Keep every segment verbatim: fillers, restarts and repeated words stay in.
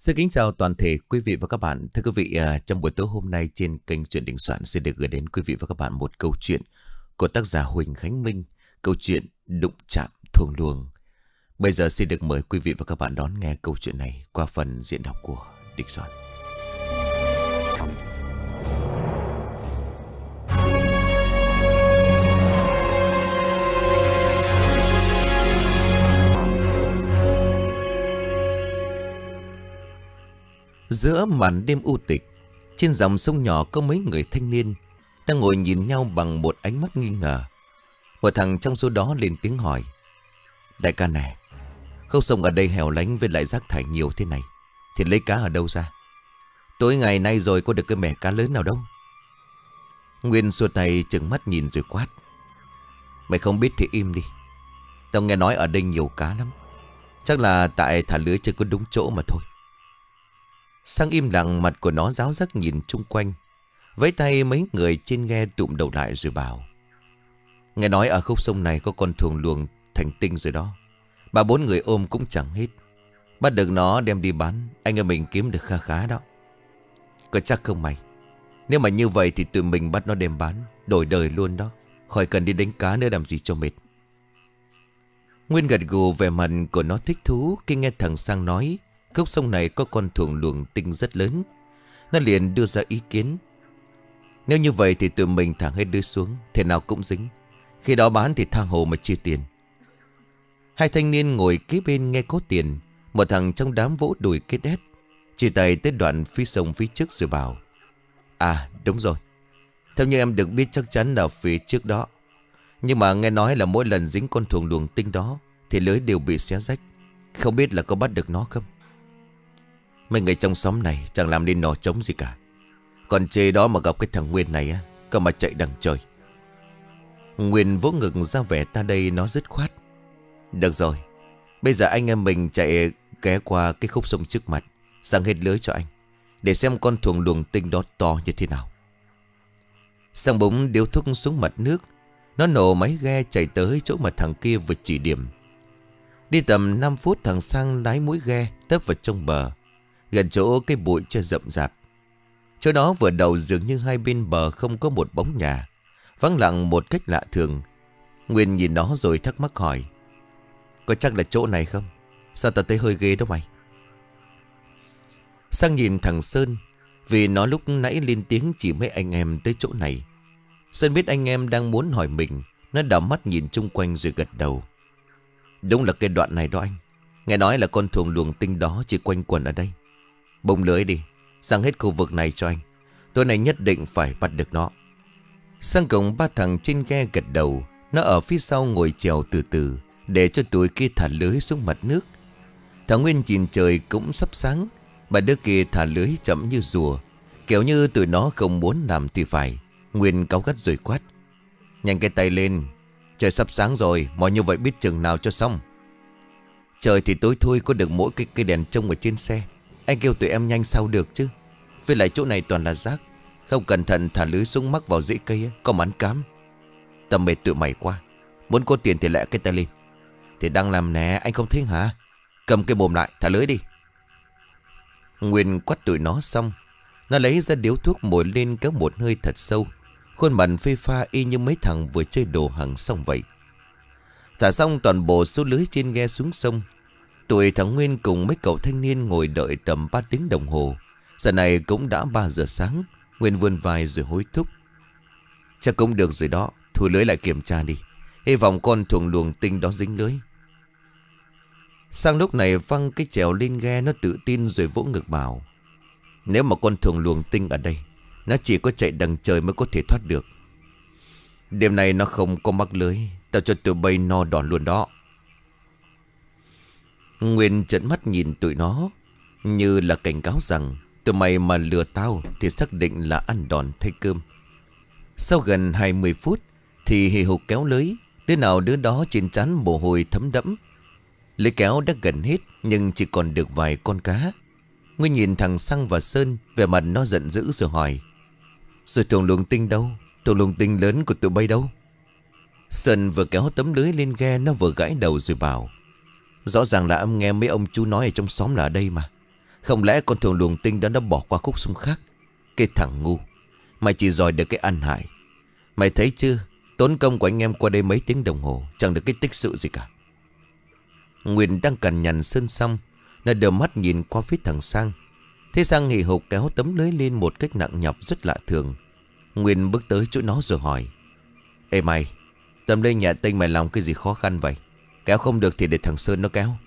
Xin kính chào toàn thể quý vị và các bạn. Thưa quý vị, à, trong buổi tối hôm nay trên kênh Truyện Đình Soạn sẽ được gửi đến quý vị và các bạn một câu chuyện của tác giả Huỳnh Khánh Minh, câu chuyện Đụng Chạm Thuồng Luồng. Bây giờ xin được mời quý vị và các bạn đón nghe câu chuyện này qua phần diễn đọc của Đình Soạn. Giữa màn đêm u tịch, trên dòng sông nhỏ có mấy người thanh niên đang ngồi nhìn nhau bằng một ánh mắt nghi ngờ. Một thằng trong số đó lên tiếng hỏi: "Đại ca này, khúc sông ở đây hẻo lánh với lại rác thải nhiều thế này thì lấy cá ở đâu ra? Tối ngày nay rồi có được cái mẻ cá lớn nào đâu?" Nguyên suốt tay trừng mắt nhìn rồi quát: "Mày không biết thì im đi. Tao nghe nói ở đây nhiều cá lắm. Chắc là tại thả lưới chưa có đúng chỗ mà thôi." Sang im lặng, mặt của nó ráo rắc nhìn chung quanh. Với tay mấy người trên ghe tụm đầu lại rồi bảo: "Nghe nói ở khúc sông này có con thuồng luồng thành tinh rồi đó. Ba bốn người ôm cũng chẳng hết. Bắt được nó đem đi bán, anh em mình kiếm được kha khá đó. Có chắc không mày? Nếu mà như vậy thì tụi mình bắt nó đem bán, đổi đời luôn đó. Khỏi cần đi đánh cá nữa làm gì cho mệt." Nguyên gật gù, vẻ mặt của nó thích thú khi nghe thằng Sang nói khúc sông này có con thuồng luồng tinh rất lớn. Nó liền đưa ra ý kiến: "Nếu như vậy thì tụi mình thả hết đứa xuống, thế nào cũng dính. Khi đó bán thì tha hồ mà chia tiền." Hai thanh niên ngồi kế bên nghe có tiền. Một thằng trong đám vỗ đùi kết đét, chỉ tay tới đoạn phía sông phía trước rồi bảo: "À đúng rồi, theo như em được biết chắc chắn là phía trước đó. Nhưng mà nghe nói là mỗi lần dính con thuồng luồng tinh đó thì lưới đều bị xé rách. Không biết là có bắt được nó không? Mấy người trong xóm này chẳng làm nên nỏ trống gì cả. Còn chê đó mà gặp cái thằng Nguyên này á, cơ mà chạy đằng trời." Nguyên vỗ ngực ra vẻ ta đây nó dứt khoát: "Được rồi, bây giờ anh em mình chạy ghé qua cái khúc sông trước mặt, sang hết lưới cho anh, để xem con thuồng luồng tinh đó to như thế nào." Sang búng điếu thuốc xuống mặt nước. Nó nổ máy ghe chạy tới chỗ mà thằng kia vừa chỉ điểm. Đi tầm năm phút, thằng Sang lái mũi ghe tấp vào trong bờ, gần chỗ cái bụi che rậm rạp. Chỗ đó vừa đầu dường như hai bên bờ không có một bóng nhà, vắng lặng một cách lạ thường. Nguyên nhìn nó rồi thắc mắc hỏi: "Có chắc là chỗ này không? Sao tao thấy hơi ghê đó mày?" Sang nhìn thằng Sơn, vì nó lúc nãy lên tiếng chỉ mấy anh em tới chỗ này. Sơn biết anh em đang muốn hỏi mình. Nó đảo mắt nhìn chung quanh rồi gật đầu: "Đúng là cái đoạn này đó anh. Nghe nói là con thuồng luồng tinh đó chỉ quanh quẩn ở đây. Bông lưới đi, sang hết khu vực này cho anh. Tối nay nhất định phải bắt được nó." Sang cùng ba thằng trên ghe gật đầu. Nó ở phía sau ngồi chèo từ từ, để cho tụi kia thả lưới xuống mặt nước. Thằng Nguyên nhìn trời cũng sắp sáng. Bà đứa kia thả lưới chậm như rùa, kiểu như tụi nó không muốn làm thì phải. Nguyên cáu gắt rồi quát: "Nhanh cái tay lên, trời sắp sáng rồi, mọi như vậy biết chừng nào cho xong." "Trời thì tối thui, có được mỗi cái cây đèn trông ở trên xe. Anh kêu tụi em nhanh sao được chứ. Với lại chỗ này toàn là rác, không cẩn thận thả lưới xuống mắc vào rễ cây có mà ăn cám. Tầm mệt tụi mày quá. Muốn có tiền thì lẹ cái tay lên. Thì đang làm nè, anh không thấy hả? Cầm cái bồm lại, thả lưới đi." Nguyên quát tụi nó xong, nó lấy ra điếu thuốc mồi lên kéo một hơi thật sâu. Khuôn mặt phê pha y như mấy thằng vừa chơi đồ hàng xong vậy. Thả xong toàn bộ số lưới trên ghe xuống sông. Tụi thằng Nguyên cùng mấy cậu thanh niên ngồi đợi tầm ba tiếng đồng hồ. Giờ này cũng đã ba giờ sáng. Nguyên vươn vai rồi hối thúc: "Chắc cũng được rồi đó, thu lưới lại kiểm tra đi. Hy vọng con thuồng luồng tinh đó dính lưới." Sang lúc này văng cái chèo lên ghe, nó tự tin rồi vỗ ngực bảo: "Nếu mà con thuồng luồng tinh ở đây, nó chỉ có chạy đằng trời mới có thể thoát được. Đêm nay nó không có mắc lưới, tao cho tụi bay no đòn luôn đó." Nguyên trợn mắt nhìn tụi nó, như là cảnh cáo rằng tụi mày mà lừa tao thì xác định là ăn đòn thay cơm. Sau gần hai mươi phút thì hì hục kéo lưới. Đứa nào đứa đó trên trán mồ hôi thấm đẫm. Lưới kéo đã gần hết nhưng chỉ còn được vài con cá. Nguyên nhìn thằng Sang và Sơn, vẻ mặt nó giận dữ rồi hỏi: "Rồi thuồng luồng tinh đâu? Thuồng luồng tinh lớn của tụi bay đâu?" Sơn vừa kéo tấm lưới lên ghe, nó vừa gãi đầu rồi bảo: "Rõ ràng là em nghe mấy ông chú nói ở trong xóm là ở đây mà. Không lẽ con thường luồng tinh đó đã bỏ qua khúc sông khác? Cái thằng ngu, mày chỉ giỏi được cái ăn hại. Mày thấy chưa, tốn công của anh em qua đây mấy tiếng đồng hồ, chẳng được cái tích sự gì cả. Nguyên đang cằn nhằn Sơn xong, nó đưa mắt nhìn qua phía thằng Sang. Thế Sang hì hục kéo tấm lưới lên một cách nặng nhọc rất lạ thường. Nguyên bước tới chỗ nó rồi hỏi: Ê mày, tấm lưới nhà Tinh mày làm cái gì khó khăn vậy? Kéo không được thì để thằng Sơn nó kéo.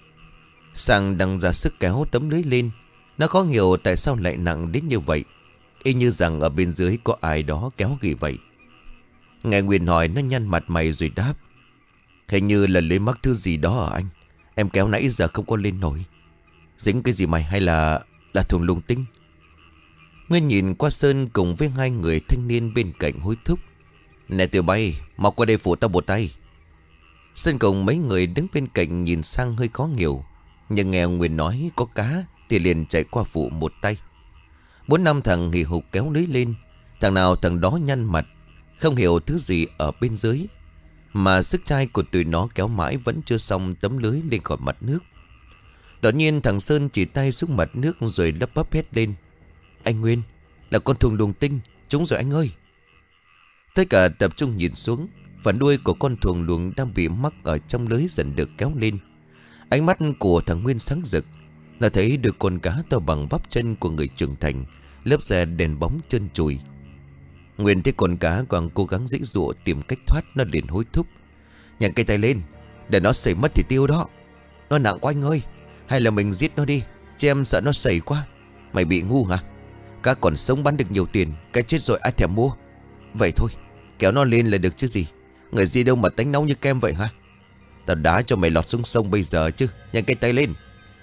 Sang đang ra sức kéo tấm lưới lên. Nó khó hiểu tại sao lại nặng đến như vậy, y như rằng ở bên dưới có ai đó kéo gì vậy. Nghe Nguyên hỏi, nó nhăn mặt mày rồi đáp: Hình như là lưới mắc thứ gì đó ở anh. Em kéo nãy giờ không có lên nổi. Dính cái gì mày, hay là Là thùng lùng tinh? Nguyên nhìn qua Sơn cùng với hai người thanh niên bên cạnh hối thúc: Nè tiểu bay, mau qua đây phụ tao một tay. Sơn cùng mấy người đứng bên cạnh nhìn sang hơi khó hiểu, nhưng nghe Nguyên nói có cá thì liền chạy qua phụ một tay. Bốn năm thằng hì hục kéo lưới lên. Thằng nào thằng đó nhăn mặt, không hiểu thứ gì ở bên dưới, mà sức trai của tụi nó kéo mãi vẫn chưa xong tấm lưới lên khỏi mặt nước. Đột nhiên thằng Sơn chỉ tay xuống mặt nước rồi lắp bắp hét lên: Anh Nguyên, là con thùng luồng tinh, trúng rồi anh ơi. Tất cả tập trung nhìn xuống. Phần đuôi của con thùng luồng đang bị mắc ở trong lưới dần được kéo lên. Ánh mắt của thằng Nguyên sáng rực. Nó thấy được con cá to bằng bắp chân của người trưởng thành, lớp da đèn bóng chân chùi. Nguyên thấy con cá còn cố gắng giãy giụa tìm cách thoát, nó liền hối thúc: Nhặt cây tay lên, để nó xảy mất thì tiêu đó. Nó nặng quá anh ơi, hay là mình giết nó đi, chứ em sợ nó xảy quá. Mày bị ngu hả? Cá còn sống bán được nhiều tiền, cái chết rồi ai thèm mua. Vậy thôi, kéo nó lên là được chứ gì. Người gì đâu mà tánh nóng như kem vậy hả? Tao đá cho mày lọt xuống sông bây giờ chứ. Nhặt cây tay lên.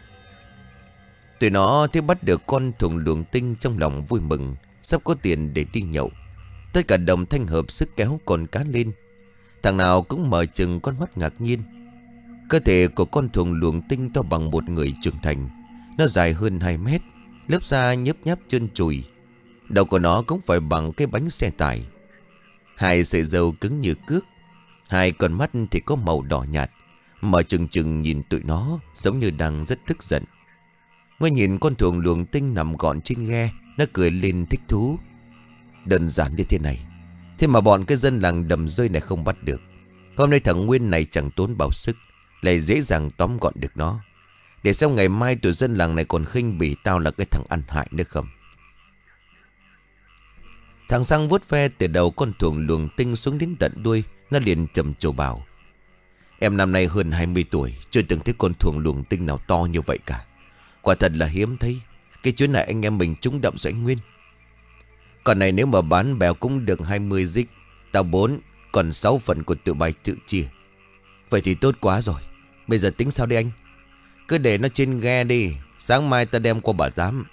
Tụi nó thấy bắt được con thùng luồng tinh, trong lòng vui mừng, sắp có tiền để đi nhậu. Tất cả đồng thanh hợp sức kéo con cá lên. Thằng nào cũng mở chừng con mắt ngạc nhiên. Cơ thể của con thùng luồng tinh to bằng một người trưởng thành. Nó dài hơn hai mét, lớp da nhấp nháp trơn trùi. Đầu của nó cũng phải bằng cái bánh xe tải. Hai sợi râu cứng như cước. Hai con mắt thì có màu đỏ nhạt, mở chừng chừng nhìn tụi nó, giống như đang rất tức giận. Nguyên nhìn con thùng luồng tinh nằm gọn trên ghe, nó cười lên thích thú. Đơn giản như thế này, thế mà bọn cái dân làng đầm rơi này không bắt được. Hôm nay thằng Nguyên này chẳng tốn bao sức, lại dễ dàng tóm gọn được nó. Để xem ngày mai tụi dân làng này còn khinh bỉ tao là cái thằng ăn hại nữa không. Thằng Sang vuốt ve từ đầu con thùng luồng tinh xuống đến tận đuôi. Nó liền trầm trồ bảo: Em năm nay hơn hai mươi tuổi, chưa từng thấy con thùng luồng tinh nào to như vậy cả. Quả thật là hiếm thấy. Cái chuyến này anh em mình trúng đậm rồi anh Nguyên. Còn này nếu mà bán bèo cũng được hai mươi dích. Tao bốn, còn sáu phần của tụi bay tự chia. Vậy thì tốt quá rồi. Bây giờ tính sao đi anh? Cứ để nó trên ghe đi, sáng mai ta đem qua Bà Tám.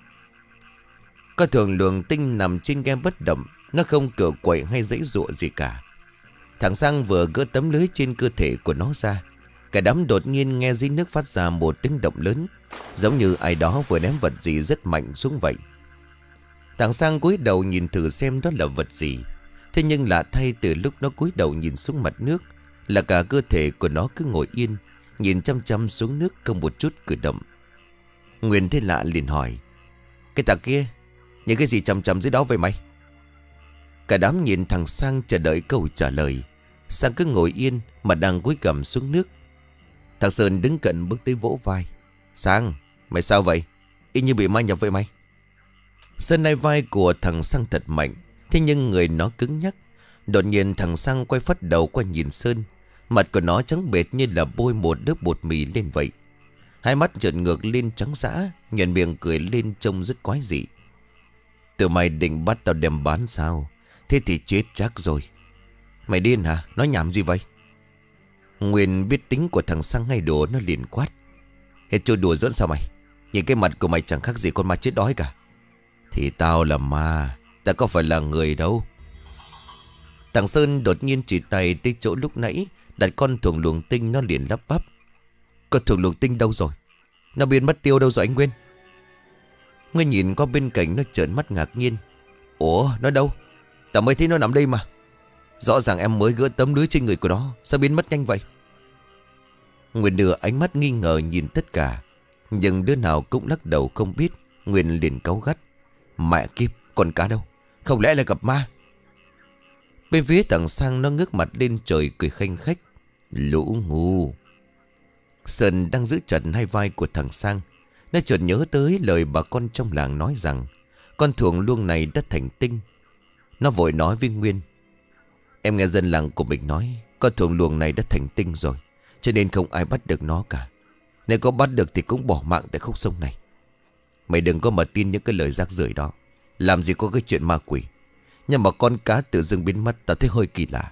Con thùng luồng tinh nằm trên ghe bất động. Nó không cựa quậy hay giãy giụa gì cả. Thằng Sang vừa gỡ tấm lưới trên cơ thể của nó ra, cả đám đột nhiên nghe dưới nước phát ra một tiếng động lớn, giống như ai đó vừa ném vật gì rất mạnh xuống vậy. Thằng Sang cúi đầu nhìn thử xem đó là vật gì. Thế nhưng lạ thay, từ lúc nó cúi đầu nhìn xuống mặt nước, là cả cơ thể của nó cứ ngồi yên, nhìn chăm chăm xuống nước không một chút cử động. Nguyên thấy lạ liền hỏi: Cái thằng kia, những cái gì chăm chăm dưới đó vậy mày? Cả đám nhìn thằng Sang chờ đợi câu trả lời. Sang cứ ngồi yên mà đang cúi gằm xuống nước. Thằng Sơn đứng cạnh bước tới vỗ vai: Sang, mày sao vậy? Y như bị ma nhập vậy mày. Sơn nai vai của thằng Sang thật mạnh, thế nhưng người nó cứng nhắc. Đột nhiên thằng Sang quay phắt đầu qua nhìn Sơn. Mặt của nó trắng bệt như là bôi một lớp bột mì lên vậy. Hai mắt trợn ngược lên trắng dã, nhuận miệng cười lên trông rất quái dị. Tụi mày định bắt tao đem bán sao? Thế thì chết chắc rồi. Mày điên hả? Nói nhảm gì vậy? Nguyên biết tính của thằng Sang hay đùa, nó liền quát: Hết trò đùa giỡn sao mày? Nhìn cái mặt của mày chẳng khác gì con ma chết đói cả. Thì tao là ma, tao có phải là người đâu. Thằng Sơn đột nhiên chỉ tay tới chỗ lúc nãy đặt con thùng luồng tinh. Nó liền lắp bắp: Con thùng luồng tinh đâu rồi? Nó biến mất tiêu đâu rồi anh Nguyên? Nguyên nhìn qua bên cạnh, nó trợn mắt ngạc nhiên: Ủa, nó đâu? Tao mới thấy nó nằm đây mà. Rõ ràng em mới gỡ tấm lưới trên người của nó, sao biến mất nhanh vậy? Nguyên đưa ánh mắt nghi ngờ nhìn tất cả. Nhưng đứa nào cũng lắc đầu không biết. Nguyên liền cáu gắt: Mẹ kiếp, con cá đâu? Không lẽ là gặp ma? Bên phía thằng Sang nó ngước mặt lên trời cười khanh khách: Lũ ngu. Sơn đang giữ chặt hai vai của thằng Sang. Nó chợt nhớ tới lời bà con trong làng nói rằng con thuồng luông này đã thành tinh. Nó vội nói với Nguyên: Em nghe dân làng của mình nói con thuồng luông này đã thành tinh rồi, cho nên không ai bắt được nó cả. Nếu có bắt được thì cũng bỏ mạng tại khúc sông này. Mày đừng có mà tin những cái lời rác rưởi đó. Làm gì có cái chuyện ma quỷ. Nhưng mà con cá tự dưng biến mất, ta thấy hơi kỳ lạ.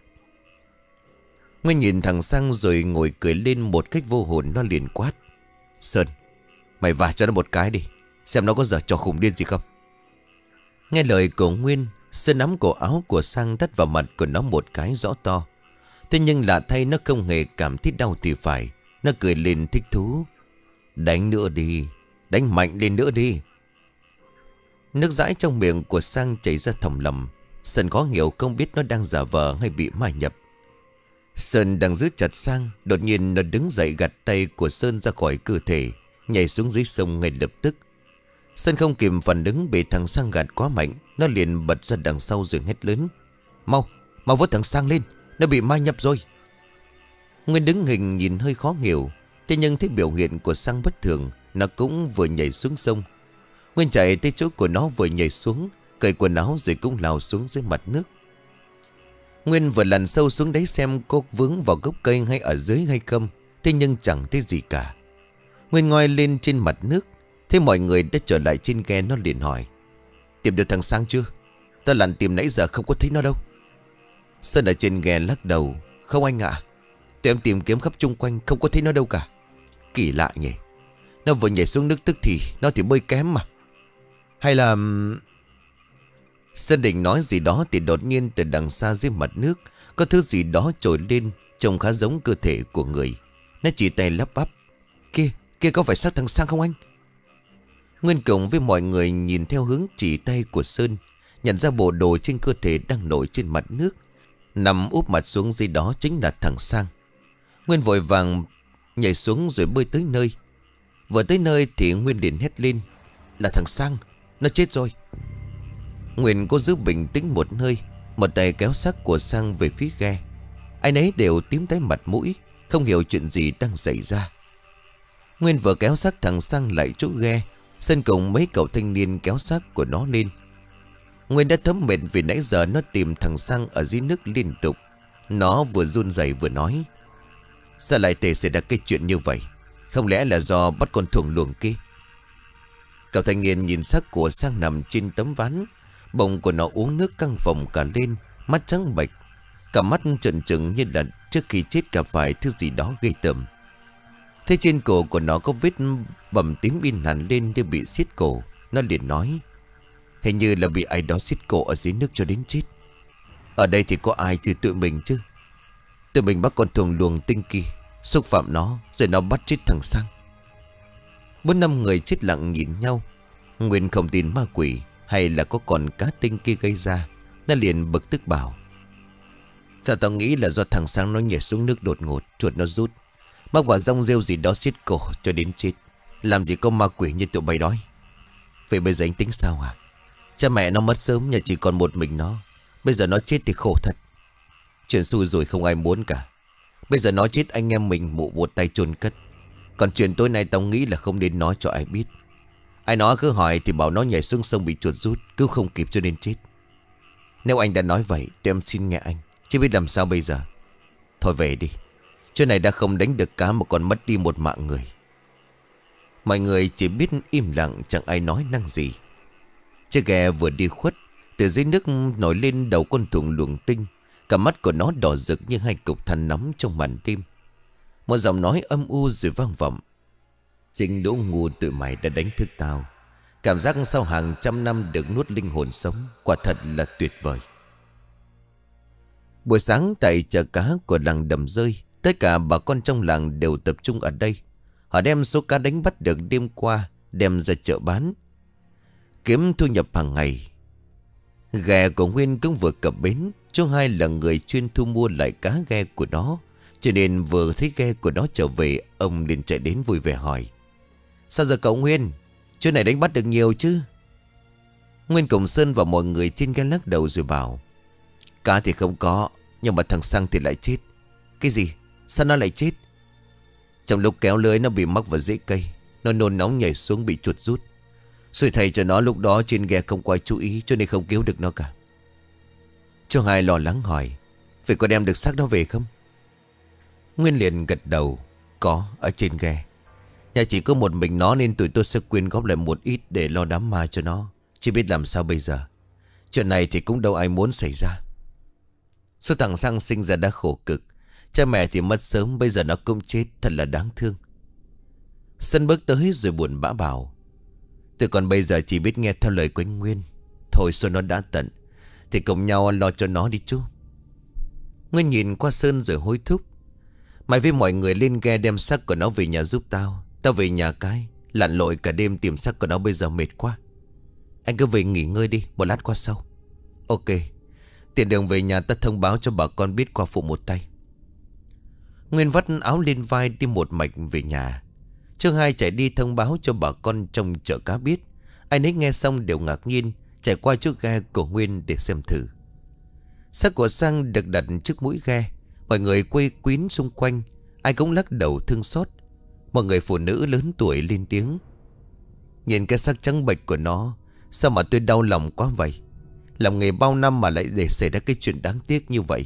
Nguyên nhìn thằng Sang rồi ngồi cười lên một cách vô hồn. Nó liền quát: Sơn, mày vả cho nó một cái đi, xem nó có giở trò khủng điên gì không. Nghe lời của Nguyên, Sơn nắm cổ áo của Sang tát vào mặt của nó một cái rõ to. Thế nhưng lạ thay nó không hề cảm thấy đau thì phải. Nó cười lên thích thú: Đánh nữa đi, đánh mạnh lên nữa đi. Nước dãi trong miệng của Sang chảy ra thầm lầm. Sơn khó hiểu không biết nó đang giả vờ hay bị ma nhập. Sơn đang giữ chặt Sang, đột nhiên nó đứng dậy gạt tay của Sơn ra khỏi cơ thể, nhảy xuống dưới sông ngay lập tức. Sơn không kịp phản ứng bị thằng Sang gạt quá mạnh. Nó liền bật ra đằng sau rồi hét lớn: Mau, mau vớt thằng Sang lên, nó bị ma nhập rồi. Nguyên đứng hình nhìn hơi khó hiểu. Thế nhưng thấy biểu hiện của Sang bất thường, nó cũng vừa nhảy xuống sông. Nguyên chạy tới chỗ của nó vừa nhảy xuống, cởi quần áo rồi cũng lao xuống dưới mặt nước. Nguyên vừa lặn sâu xuống đấy xem có vướng vào gốc cây hay ở dưới hay không. Thế nhưng chẳng thấy gì cả. Nguyên ngoi lên trên mặt nước, thấy mọi người đã trở lại trên ghe. Nó liền hỏi: Tìm được thằng Sang chưa? Ta lặn tìm nãy giờ không có thấy nó đâu. Sơn ở trên ghe lắc đầu: Không anh ạ, tụi em tìm kiếm khắp chung quanh không có thấy nó đâu cả. Kỳ lạ nhỉ. Nó vừa nhảy xuống nước tức thì nó thì bơi kém mà. Hay là... Sơn định nói gì đó thì đột nhiên từ đằng xa dưới mặt nước có thứ gì đó trồi lên, trông khá giống cơ thể của người. Nó chỉ tay lắp bắp: Kia, kia có phải xác thằng Sang không anh? Nguyên cùng với mọi người nhìn theo hướng chỉ tay của Sơn, nhận ra bộ đồ trên cơ thể đang nổi trên mặt nước. Nằm úp mặt xuống dưới đó chính là thằng Sang. Nguyên vội vàng nhảy xuống rồi bơi tới nơi. Vừa tới nơi thì Nguyên liền hét lên: Là thằng Sang, nó chết rồi. Nguyên cố giữ bình tĩnh một hơi, một tay kéo xác của Sang về phía ghe. Ai nấy đều tím tái mặt mũi, không hiểu chuyện gì đang xảy ra. Nguyên vừa kéo xác thằng Sang lại chỗ ghe, Sơn cùng mấy cậu thanh niên kéo xác của nó lên. Nguyên đã thấm mệt vì nãy giờ nó tìm thằng Sang ở dưới nước liên tục. Nó vừa run rẩy vừa nói: Sao lại thể xảy ra cái chuyện như vậy? Không lẽ là do bắt con thuồng luồng kia? Cậu thanh niên nhìn xác của Sang nằm trên tấm ván. Bụng của nó uống nước căng phồng cả lên, mắt trắng bệch, cả mắt trợn trừng như là trước khi chết gặp phải thứ gì đó gây tởm. Thế trên cổ của nó có vết bầm tím in hẳn lên như bị xiết cổ. Nó liền nói: Hình như là bị ai đó xiết cổ ở dưới nước cho đến chết. Ở đây thì có ai trừ tụi mình chứ? Tụi mình bắt con thuồng luồng tinh kỳ, xúc phạm nó, rồi nó bắt chết thằng Sang. Bốn năm người chết lặng nhìn nhau. Nguyên không tin ma quỷ hay là có còn cá tinh kia gây ra. Nó liền bực tức bảo: Sao tao nghĩ là do thằng Sang nó nhảy xuống nước đột ngột, chuột nó rút, mắc vào rong rêu gì đó xiết cổ cho đến chết. Làm gì có ma quỷ như tụi bay nói. Vậy bây giờ anh tính sao hả? Cha mẹ nó mất sớm, nhà chỉ còn một mình nó. Bây giờ nó chết thì khổ thật. Chuyện xui rồi không ai muốn cả. Bây giờ nó chết anh em mình mụ một tay chôn cất. Còn chuyện tối nay tao nghĩ là không nên nói cho ai biết. Ai nói cứ hỏi thì bảo nó nhảy xuống sông bị chuột rút, cứu không kịp cho nên chết. Nếu anh đã nói vậy thì em xin nghe anh, chứ biết làm sao bây giờ. Thôi về đi. Chuyện này đã không đánh được cá mà còn mất đi một mạng người. Mọi người chỉ biết im lặng, chẳng ai nói năng gì. Chiếc ghe vừa đi khuất, từ dưới nước nổi lên đầu con thuồng luồng tinh. Cả mắt của nó đỏ rực như hai cục than nóng trong màn đêm. Một giọng nói âm u rồi vang vọng: Chính lũ ngu tụi mày đã đánh thức tao. Cảm giác sau hàng trăm năm được nuốt linh hồn sống, quả thật là tuyệt vời. Buổi sáng tại chợ cá của làng Đầm Rơi, tất cả bà con trong làng đều tập trung ở đây. Họ đem số cá đánh bắt được đêm qua đem ra chợ bán, kiếm thu nhập hàng ngày. Ghe của Nguyên cũng vừa cập bến. Chú Hai là người chuyên thu mua lại cá ghe của nó, cho nên vừa thấy ghe của nó trở về, ông liền chạy đến vui vẻ hỏi: Sao giờ cậu Nguyên? Chuyện này đánh bắt được nhiều chứ? Nguyên cùng Sơn và mọi người trên ghe lắc đầu rồi bảo: Cá thì không có, nhưng mà thằng Sang thì lại chết. Cái gì? Sao nó lại chết? Trong lúc kéo lưới nó bị mắc vào rễ cây, nó nôn nóng nhảy xuống bị chuột rút. Xui thầy cho nó lúc đó trên ghe không có ai chú ý, cho nên không cứu được nó cả. Chú Hai lo lắng hỏi: Vậy có đem được xác nó về không? Nguyên liền gật đầu: Có, ở trên ghe. Nhà chỉ có một mình nó nên tụi tôi sẽ quyên góp lại một ít để lo đám ma cho nó. Chỉ biết làm sao bây giờ. Chuyện này thì cũng đâu ai muốn xảy ra. Số thằng Sang sinh ra đã khổ cực, cha mẹ thì mất sớm, bây giờ nó cũng chết, thật là đáng thương. Sơn bước tới rồi buồn bã bảo: Tụi còn bây giờ chỉ biết nghe theo lời của anh Nguyên. Thôi số nó đã tận thì cùng nhau lo cho nó đi chú. Nguyên nhìn qua Sơn rồi hối thúc: Mày với mọi người lên ghe đem xác của nó về nhà giúp tao. Tao về nhà cái lặn lội cả đêm tìm xác của nó, bây giờ mệt quá. Anh cứ về nghỉ ngơi đi, một lát qua sau. Ok. Tiền đường về nhà ta thông báo cho bà con biết qua phụ một tay. Nguyên vắt áo lên vai đi một mạch về nhà. Trương Hai chạy đi thông báo cho bà con trong chợ cá biết. Ai nấy nghe xong đều ngạc nhiên, chạy qua trước ghe của Nguyên để xem thử. Xác của Sang được đặt trước mũi ghe. Mọi người quây quýn xung quanh, ai cũng lắc đầu thương xót. Một người phụ nữ lớn tuổi lên tiếng: Nhìn cái xác trắng bệch của nó, sao mà tôi đau lòng quá vậy. Làm nghề bao năm mà lại để xảy ra cái chuyện đáng tiếc như vậy.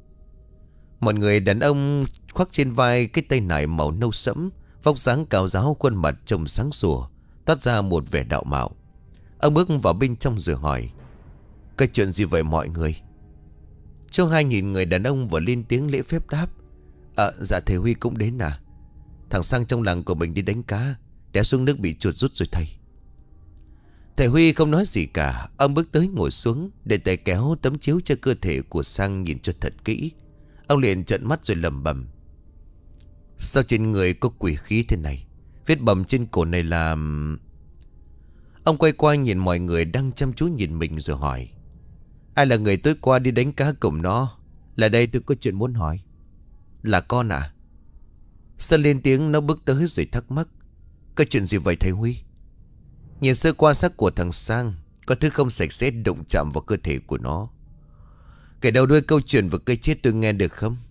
Một người đàn ông khoác trên vai cái tay nải màu nâu sẫm, vóc dáng cao ráo, khuôn mặt trông sáng sủa, toát ra một vẻ đạo mạo. Ông bước vào bên trong rồi hỏi: Cái chuyện gì vậy mọi người? Châu Hai nhìn người đàn ông và lên tiếng lễ phép đáp: À dạ thầy Huy cũng đến à? Thằng Sang trong làng của mình đi đánh cá, té xuống nước bị chuột rút rồi thầy. Thầy Huy không nói gì cả. Ông bước tới ngồi xuống, để tay kéo tấm chiếu cho cơ thể của Sang nhìn cho thật kỹ. Ông liền trợn mắt rồi lẩm bẩm: Sao trên người có quỷ khí thế này? Vết bầm trên cổ này là... Ông quay qua nhìn mọi người đang chăm chú nhìn mình rồi hỏi: Ai là người tối qua đi đánh cá cùng nó? Là đây tôi có chuyện muốn hỏi. Là con à? Sơn lên tiếng, nó bước tới rồi thắc mắc: Cái chuyện gì vậy thầy Huy? Nhìn sơ qua xác của thằng Sang, có thứ không sạch sẽ đụng chạm vào cơ thể của nó. Kể đầu đuôi câu chuyện về cây chết tôi nghe được không?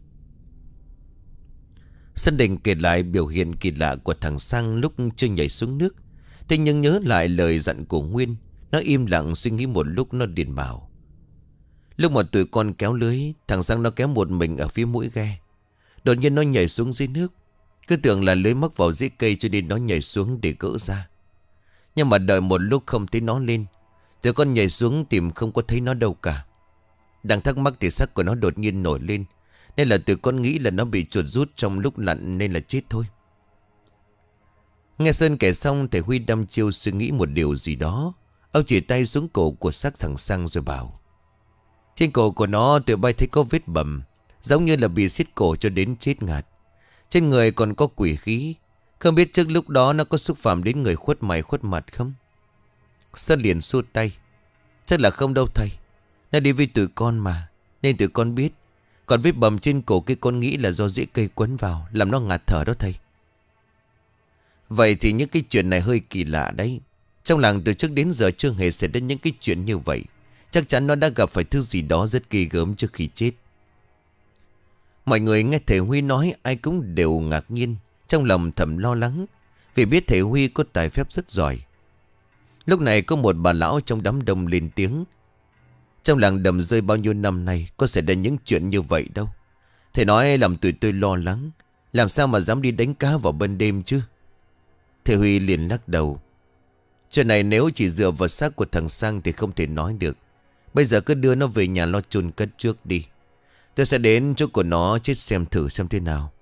Sơn định kể lại biểu hiện kỳ lạ của thằng Sang lúc chưa nhảy xuống nước. Thế nhưng nhớ lại lời dặn của Nguyên, nó im lặng suy nghĩ một lúc. Nó điền bảo: Lúc mà tụi con kéo lưới, thằng Sang nó kéo một mình ở phía mũi ghe. Đột nhiên nó nhảy xuống dưới nước. Cứ tưởng là lưới mắc vào rễ cây cho nên nó nhảy xuống để gỡ ra. Nhưng mà đợi một lúc không thấy nó lên. Tụi con nhảy xuống tìm không có thấy nó đâu cả. Đang thắc mắc thì xác của nó đột nhiên nổi lên, nên là tụi con nghĩ là nó bị chuột rút trong lúc lặn nên là chết thôi. Nghe Sơn kể xong, thầy Huy đăm chiêu suy nghĩ một điều gì đó. Ông chỉ tay xuống cổ của xác thằng Sang rồi bảo: Trên cổ của nó tụi bay thấy có vết bầm, giống như là bị xiết cổ cho đến chết ngạt. Trên người còn có quỷ khí. Không biết trước lúc đó nó có xúc phạm đến người khuất mày khuất mặt không? Sơn liền xua tay: Chắc là không đâu thầy. Nó đi với tụi con mà, nên tụi con biết. Còn vết bầm trên cổ cái con nghĩ là do rễ cây quấn vào, làm nó ngạt thở đó thầy. Vậy thì những cái chuyện này hơi kỳ lạ đấy. Trong làng từ trước đến giờ chưa hề xảy ra những cái chuyện như vậy. Chắc chắn nó đã gặp phải thứ gì đó rất kỳ gớm trước khi chết. Mọi người nghe thầy Huy nói ai cũng đều ngạc nhiên, trong lòng thầm lo lắng, vì biết thầy Huy có tài phép rất giỏi. Lúc này có một bà lão trong đám đông lên tiếng: Trong làng Đầm Rơi bao nhiêu năm nay có xảy ra những chuyện như vậy đâu. Thầy nói làm tụi tôi lo lắng. Làm sao mà dám đi đánh cá vào ban đêm chứ? Thầy Huy liền lắc đầu: Chuyện này nếu chỉ dựa vào xác của thằng Sang thì không thể nói được. Bây giờ cứ đưa nó về nhà lo chôn cất trước đi. Tôi sẽ đến chỗ của nó chết xem thử xem thế nào.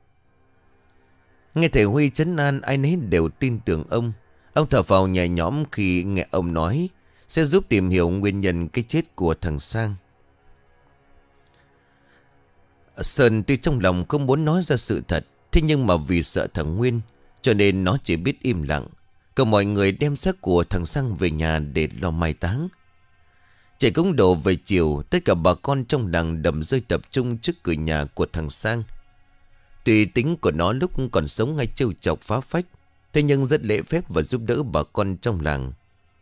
Nghe thầy Huy trấn an, ai nấy đều tin tưởng ông. Ông thở phào nhẹ nhõm khi nghe ông nói sẽ giúp tìm hiểu nguyên nhân cái chết của thằng Sang. Sơn tuy trong lòng không muốn nói ra sự thật, thế nhưng mà vì sợ thằng Nguyên cho nên nó chỉ biết im lặng. Còn mọi người đem xác của thằng Sang về nhà để lo mai táng. Trời cũng đổ về chiều, tất cả bà con trong làng Đầm Rơi tập trung trước cửa nhà của thằng Sang. Tuy tính của nó lúc còn sống hay trêu chọc phá phách, Thế nhưng rất lễ phép và giúp đỡ bà con trong làng.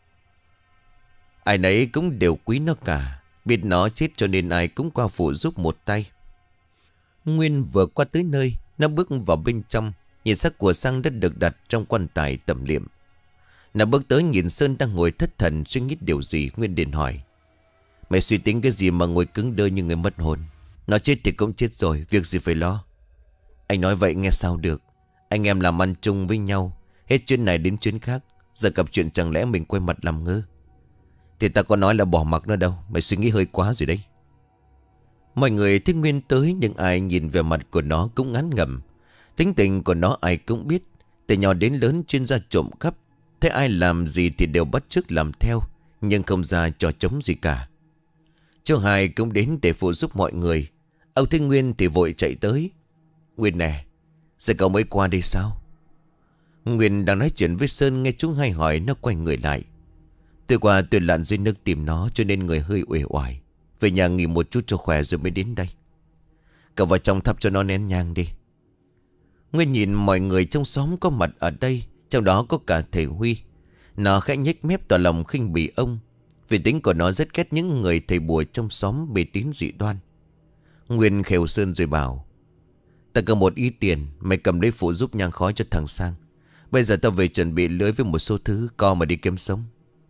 Ai nấy cũng đều quý nó cả. Biết nó chết cho nên ai cũng qua phụ giúp một tay. Nguyên vừa qua tới nơi, nó bước vào bên trong, nhìn xác của Sang đã được đặt trong quan tài tẩm liệm. Nó bước tới nhìn Sơn đang ngồi thất thần suy nghĩ điều gì. Nguyên liền hỏi: Mày suy tính cái gì mà ngồi cứng đơ như người mất hồn? Nó chết thì cũng chết rồi, việc gì phải lo. Anh nói vậy nghe sao được. Anh em làm ăn chung với nhau, hết chuyến này đến chuyến khác. Giờ gặp chuyện chẳng lẽ mình quay mặt làm ngơ? Thì ta có nói là bỏ mặc nó đâu. Mày suy nghĩ hơi quá rồi đấy. Mọi người thấy Nguyên tới, nhưng ai nhìn về mặt của nó cũng ngán ngẩm. Tính tình của nó ai cũng biết. Từ nhỏ đến lớn chuyên gia trộm cắp. Thấy ai làm gì thì đều bắt chước làm theo, nhưng không ra trò trống gì cả. Chú Hai cũng đến để phụ giúp mọi người. Ông thấy Nguyên thì vội chạy tới: Nguyên nè, giờ cậu mới qua đây sao? Nguyên đang nói chuyện với Sơn, nghe chú Hai hỏi nó quay người lại: Tôi qua tôi lặn dưới nước tìm nó cho nên người hơi uể oải. Về nhà nghỉ một chút cho khỏe rồi mới đến đây. Cậu vào trong thắp cho nó nén nhang đi. Nguyên nhìn mọi người trong xóm có mặt ở đây, trong đó có cả thầy Huy. Nó khẽ nhếch mép tỏ lòng khinh bỉ ông, vì tính của nó rất ghét những người thầy bùa trong xóm mê tín dị đoan. Nguyên khều Sơn rồi bảo: Ta cần một ít tiền, mày cầm lấy phụ giúp nhang khói cho thằng Sang. Bây giờ tao về chuẩn bị lưới với một số thứ, co mà đi kiếm sống.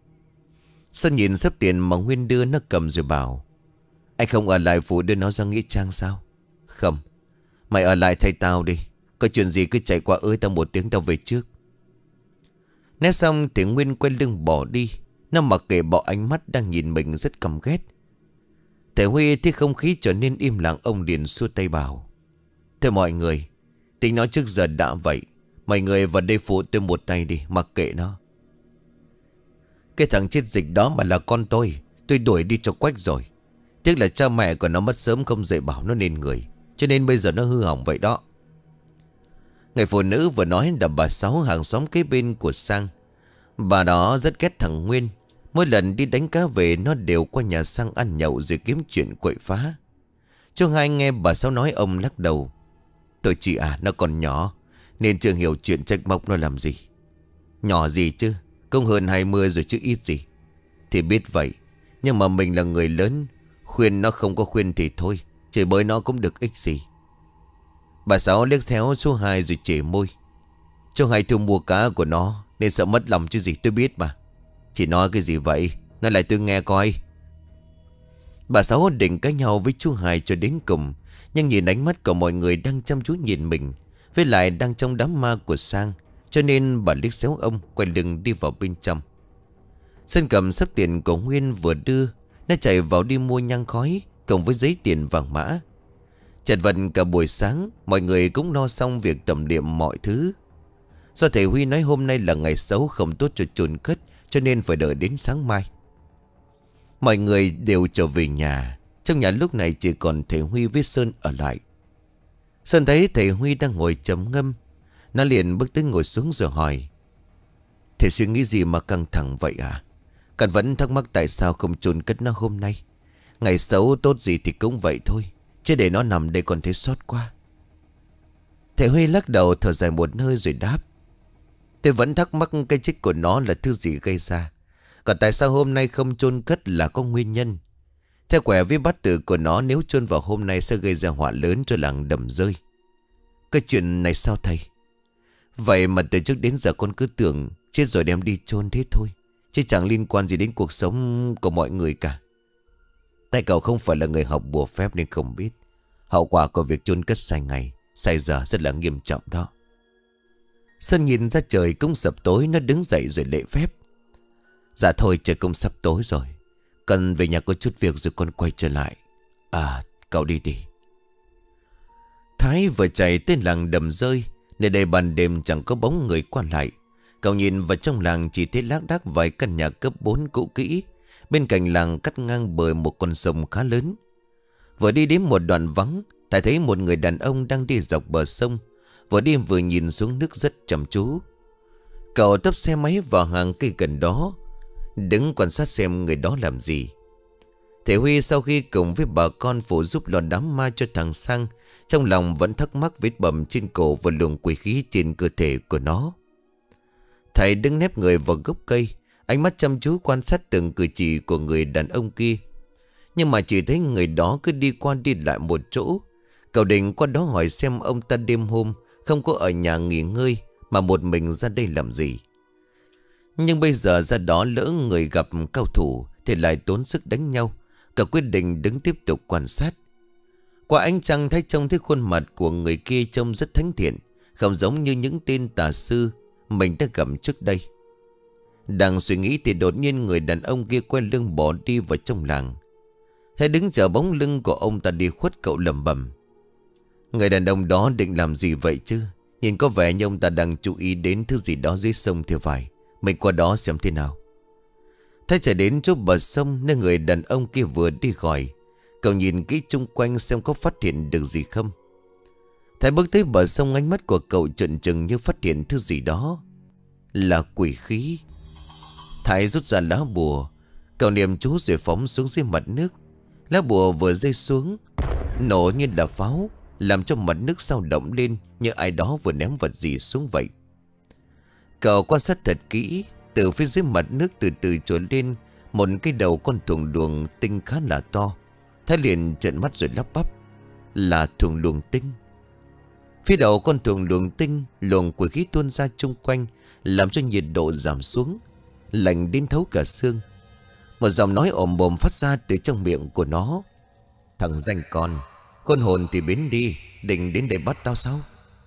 Sơn nhìn sắp tiền mà Nguyên đưa, nó cầm rồi bảo: Anh không ở lại phụ đưa nó ra nghĩa trang sao? Không, mày ở lại thay tao đi. Có chuyện gì cứ chạy qua ơi tao một tiếng, tao về trước. Nói xong thì Nguyên quay lưng bỏ đi. Nó mặc kệ bỏ ánh mắt đang nhìn mình rất căm ghét. Thầy Huy thấy không khí trở nên im lặng, ông liền xua tay bảo: Thôi mọi người, tính nói trước giờ đã vậy. Mọi người vào đây phụ tôi một tay đi, mặc kệ nó. Cái thằng chết dịch đó mà là con tôi, tôi đuổi đi cho quách rồi. Tiếc là cha mẹ của nó mất sớm không dạy bảo nó nên người, cho nên bây giờ nó hư hỏng vậy đó. Người phụ nữ vừa nói là bà Sáu, hàng xóm kế bên của Sang. Bà đó rất ghét thằng Nguyên. Mỗi lần đi đánh cá về nó đều qua nhà Sang ăn nhậu rồi kiếm chuyện quậy phá. Chú Hai nghe bà Sáu nói ông lắc đầu: Tôi chị à, nó còn nhỏ nên chưa hiểu chuyện trách móc nó làm gì. Nhỏ gì chứ, cũng hơn hai mươi rồi chứ ít gì. Thì biết vậy, nhưng mà mình là người lớn, khuyên nó không có khuyên thì thôi, chửi bới nó cũng được ích gì. Bà Sáu liếc theo chú Hai rồi chể môi: Chú Hai thương mua cá của nó nên sợ mất lòng chứ gì, tôi biết mà. Chị nói cái gì vậy, nói lại tôi nghe coi. Bà Sáu định cãi nhau với chú Hai cho đến cùng, nhưng nhìn ánh mắt của mọi người đang chăm chú nhìn mình, với lại đang trong đám ma của Sang, cho nên bà liếc xéo ông, quay lưng đi vào bên trong. Sơn cầm sắp tiền của Nguyên vừa đưa, nó chạy vào đi mua nhang khói cộng với giấy tiền vàng mã. Chật vật cả buổi sáng, mọi người cũng lo xong việc tẩm liệm mọi thứ. Do thầy Huy nói hôm nay là ngày xấu không tốt cho chôn cất, cho nên phải đợi đến sáng mai. Mọi người đều trở về nhà. Trong nhà lúc này chỉ còn thầy Huy với Sơn ở lại. Sơn thấy thầy Huy đang ngồi trầm ngâm, nó liền bước tới ngồi xuống rồi hỏi: Thầy suy nghĩ gì mà căng thẳng vậy à? Cần vẫn thắc mắc tại sao không chôn cất nó hôm nay. Ngày xấu tốt gì thì cũng vậy thôi, chứ để nó nằm đây còn thấy xót quá. Thầy Huy lắc đầu thở dài một hơi rồi đáp: Tôi vẫn thắc mắc cái chết của nó là thứ gì gây ra. Còn tại sao hôm nay không chôn cất là có nguyên nhân. Theo quẻ với bát tự của nó, nếu chôn vào hôm nay sẽ gây ra họa lớn cho làng Đầm Rơi. Cái chuyện này sao thầy? Vậy mà từ trước đến giờ con cứ tưởng chết rồi đem đi chôn thế thôi, chứ chẳng liên quan gì đến cuộc sống của mọi người cả. Tại cậu không phải là người học bùa phép nên không biết. Hậu quả của việc chôn cất sai ngày, sai giờ rất là nghiêm trọng đó. Sơn nhìn ra trời cũng sập tối, nó đứng dậy rồi lễ phép: Dạ thôi, trời cũng sắp tối rồi, cần về nhà có chút việc rồi con quay trở lại. À, cậu đi đi. Thái vừa chạy tới làng Đầm Rơi. Nơi đây ban đêm chẳng có bóng người qua lại. Cậu nhìn vào trong làng chỉ thấy lác đác vài căn nhà cấp bốn cũ kỹ. Bên cạnh làng cắt ngang bởi một con sông khá lớn. Vừa đi đến một đoạn vắng, Thái thấy một người đàn ông đang đi dọc bờ sông, vừa đi vừa nhìn xuống nước rất chăm chú. Cậu tấp xe máy vào hàng cây gần đó, đứng quan sát xem người đó làm gì. Thầy Huy sau khi cùng với bà con phụ giúp lò đám ma cho thằng Sang, trong lòng vẫn thắc mắc vết bầm trên cổ và luồng quỷ khí trên cơ thể của nó. Thầy đứng nép người vào gốc cây, ánh mắt chăm chú quan sát từng cử chỉ của người đàn ông kia. Nhưng mà chỉ thấy người đó cứ đi qua đi lại một chỗ. Cậu định qua đó hỏi xem ông ta đêm hôm không có ở nhà nghỉ ngơi mà một mình ra đây làm gì. Nhưng bây giờ ra đó lỡ người gặp cao thủ thì lại tốn sức đánh nhau. Cậu quyết định đứng tiếp tục quan sát. Qua ánh trăng thấy trông thấy khuôn mặt của người kia trông rất thánh thiện, không giống như những tên tà sư mình đã gặp trước đây. Đang suy nghĩ thì đột nhiên người đàn ông kia quay lưng bỏ đi vào trong làng. Thấy đứng chờ bóng lưng của ông ta đi khuất, cậu lẩm bẩm: người đàn ông đó định làm gì vậy chứ? Nhìn có vẻ như ông ta đang chú ý đến thứ gì đó dưới sông thì phải. Mình qua đó xem thế nào. Thấy chạy đến chỗ bờ sông nơi người đàn ông kia vừa đi khỏi, cậu nhìn kỹ chung quanh xem có phát hiện được gì không. Thấy bước tới bờ sông, ánh mắt của cậu trợn trừng như phát hiện thứ gì đó. Là quỷ khí. Thái rút ra lá bùa, cậu niệm chú rồi phóng xuống dưới mặt nước. Lá bùa vừa rơi xuống, nổ như là pháo, làm cho mặt nước dao động lên như ai đó vừa ném vật gì xuống vậy. Cậu quan sát thật kỹ, từ phía dưới mặt nước từ từ trồi lên một cái đầu con thuồng luồng tinh khá là to. Thái liền trợn mắt rồi lắp bắp: là thuồng luồng tinh. Phía đầu con thuồng luồng tinh, luồng quỷ khí tuôn ra chung quanh, làm cho nhiệt độ giảm xuống, lạnh đến thấu cả xương. Một giọng nói ồm bồm phát ra từ trong miệng của nó: thằng danh con, khôn hồn thì biến đi, định đến đây bắt tao sao?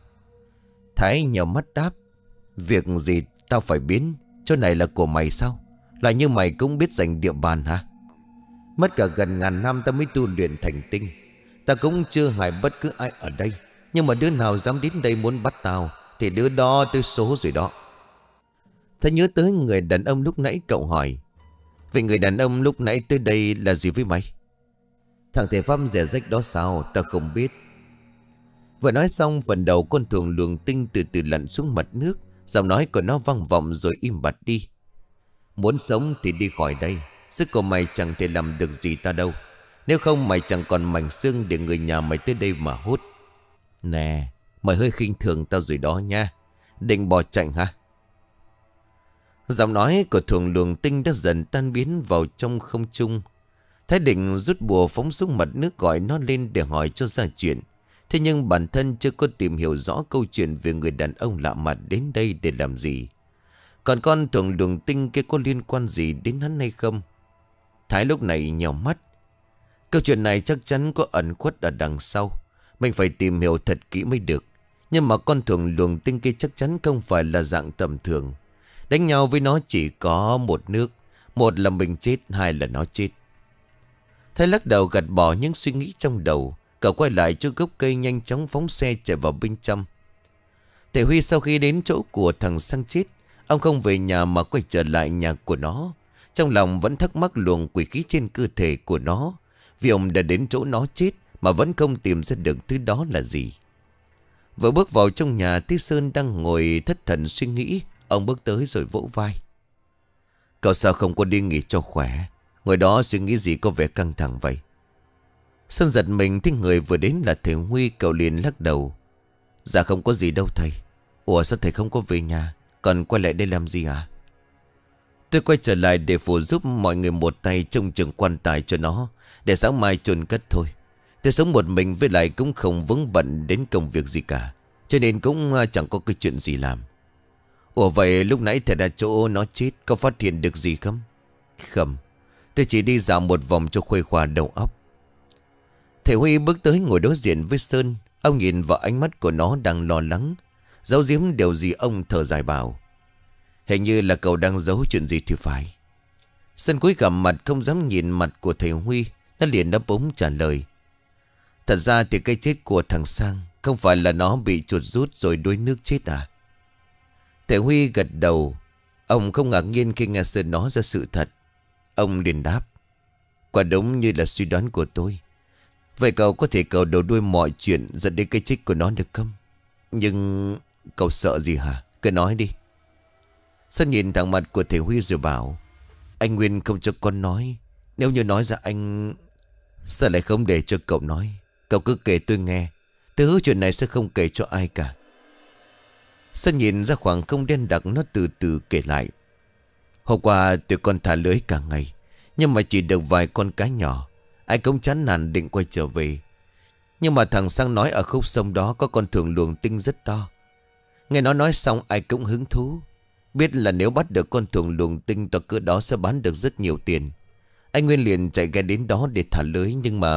Thái nhào mắt đáp: việc gì tao phải biến? Chỗ này là của mày sao? Là như mày cũng biết giành địa bàn hả? Mất cả gần ngàn năm ta mới tu luyện thành tinh. Ta cũng chưa hại bất cứ ai ở đây, nhưng mà đứa nào dám đến đây muốn bắt tao thì đứa đó tới số rồi đó. Thái nhớ tới người đàn ông lúc nãy, cậu hỏi: vậy người đàn ông lúc nãy tới đây là gì với mày? Thằng thể pháp rẻ rách đó sao? Ta không biết. Vừa nói xong, phần đầu con thuồng luồng tinh từ từ lặn xuống mặt nước. Giọng nói của nó vang vọng rồi im bặt đi: muốn sống thì đi khỏi đây. Sức của mày chẳng thể làm được gì ta đâu. Nếu không mày chẳng còn mảnh xương để người nhà mày tới đây mà hút. Nè, mày hơi khinh thường tao rồi đó nha. Định bỏ chạy hả? Giọng nói của thuồng luồng tinh đã dần tan biến vào trong không trung. Thái định rút bùa phóng xuống mặt nước gọi nó lên để hỏi cho ra chuyện. Thế nhưng bản thân chưa có tìm hiểu rõ câu chuyện về người đàn ông lạ mặt đến đây để làm gì. Còn con thuồng luồng tinh kia có liên quan gì đến hắn hay không? Thái lúc này nhèo mắt. Câu chuyện này chắc chắn có ẩn khuất ở đằng sau. Mình phải tìm hiểu thật kỹ mới được. Nhưng mà con thuồng luồng tinh kia chắc chắn không phải là dạng tầm thường. Đánh nhau với nó chỉ có một nước. Một là mình chết, hai là nó chết. Thái lắc đầu gạt bỏ những suy nghĩ trong đầu. Cậu quay lại chỗ gốc cây, nhanh chóng phóng xe chạy vào bên trong. Thể Huy sau khi đến chỗ của thằng Sang chết, ông không về nhà mà quay trở lại nhà của nó. Trong lòng vẫn thắc mắc luồng quỷ khí trên cơ thể của nó, vì ông đã đến chỗ nó chết mà vẫn không tìm ra được thứ đó là gì. Vừa bước vào trong nhà, Tí Sơn đang ngồi thất thần suy nghĩ. Ông bước tới rồi vỗ vai: cậu sao không có đi nghỉ cho khỏe? Ngồi đó suy nghĩ gì có vẻ căng thẳng vậy? Sơn giật mình thấy người vừa đến là thầy Huy. Cậu liền lắc đầu: dạ không có gì đâu thầy. Ủa sao thầy không có về nhà, còn quay lại đây làm gì à? Tôi quay trở lại để phụ giúp mọi người một tay trông chừng quan tài cho nó, để sáng mai chôn cất thôi. Tôi sống một mình, với lại cũng không vướng bận đến công việc gì cả, cho nên cũng chẳng có cái chuyện gì làm. Ủa vậy lúc nãy thầy ra chỗ nó chết có phát hiện được gì không? Không, tôi chỉ đi dạo một vòng cho khuây khỏa đầu óc. Thầy Huy bước tới ngồi đối diện với Sơn. Ông nhìn vào ánh mắt của nó đang lo lắng. Giấu giếm điều gì ông thở dài bảo: hình như là cậu đang giấu chuyện gì thì phải. Sơn cúi gằm mặt không dám nhìn mặt của thầy Huy. Nó liền đáp úng trả lời: thật ra thì cái chết của thằng Sang không phải là nó bị chuột rút rồi đuối nước chết à? Thầy Huy gật đầu. Ông không ngạc nhiên khi nghe Sơn nói ra sự thật. Ông liền đáp: quả đúng như là suy đoán của tôi. Vậy cậu có thể cậu đầu đuôi mọi chuyện dẫn đến cái chết của nó được không? Nhưng cậu sợ gì hả? Cứ nói đi. Sơn nhìn thẳng mặt của thầy Huy rồi bảo: anh Nguyên không cho con nói. Nếu như nói ra anh... Sao lại không để cho cậu nói? Cậu cứ kể tôi nghe. Tôi hứa chuyện này sẽ không kể cho ai cả. Sơn nhìn ra khoảng không đen đặc, nó từ từ kể lại. Hôm qua tụi con thả lưới cả ngày, nhưng mà chỉ được vài con cá nhỏ. Ai cũng chán nản định quay trở về. Nhưng mà thằng Sang nói ở khúc sông đó có con thượng luồng tinh rất to. Nghe nó nói xong ai cũng hứng thú. Biết là nếu bắt được con thượng luồng tinh to cỡ đó sẽ bán được rất nhiều tiền. Anh Nguyên liền chạy ghé đến đó để thả lưới. Nhưng mà...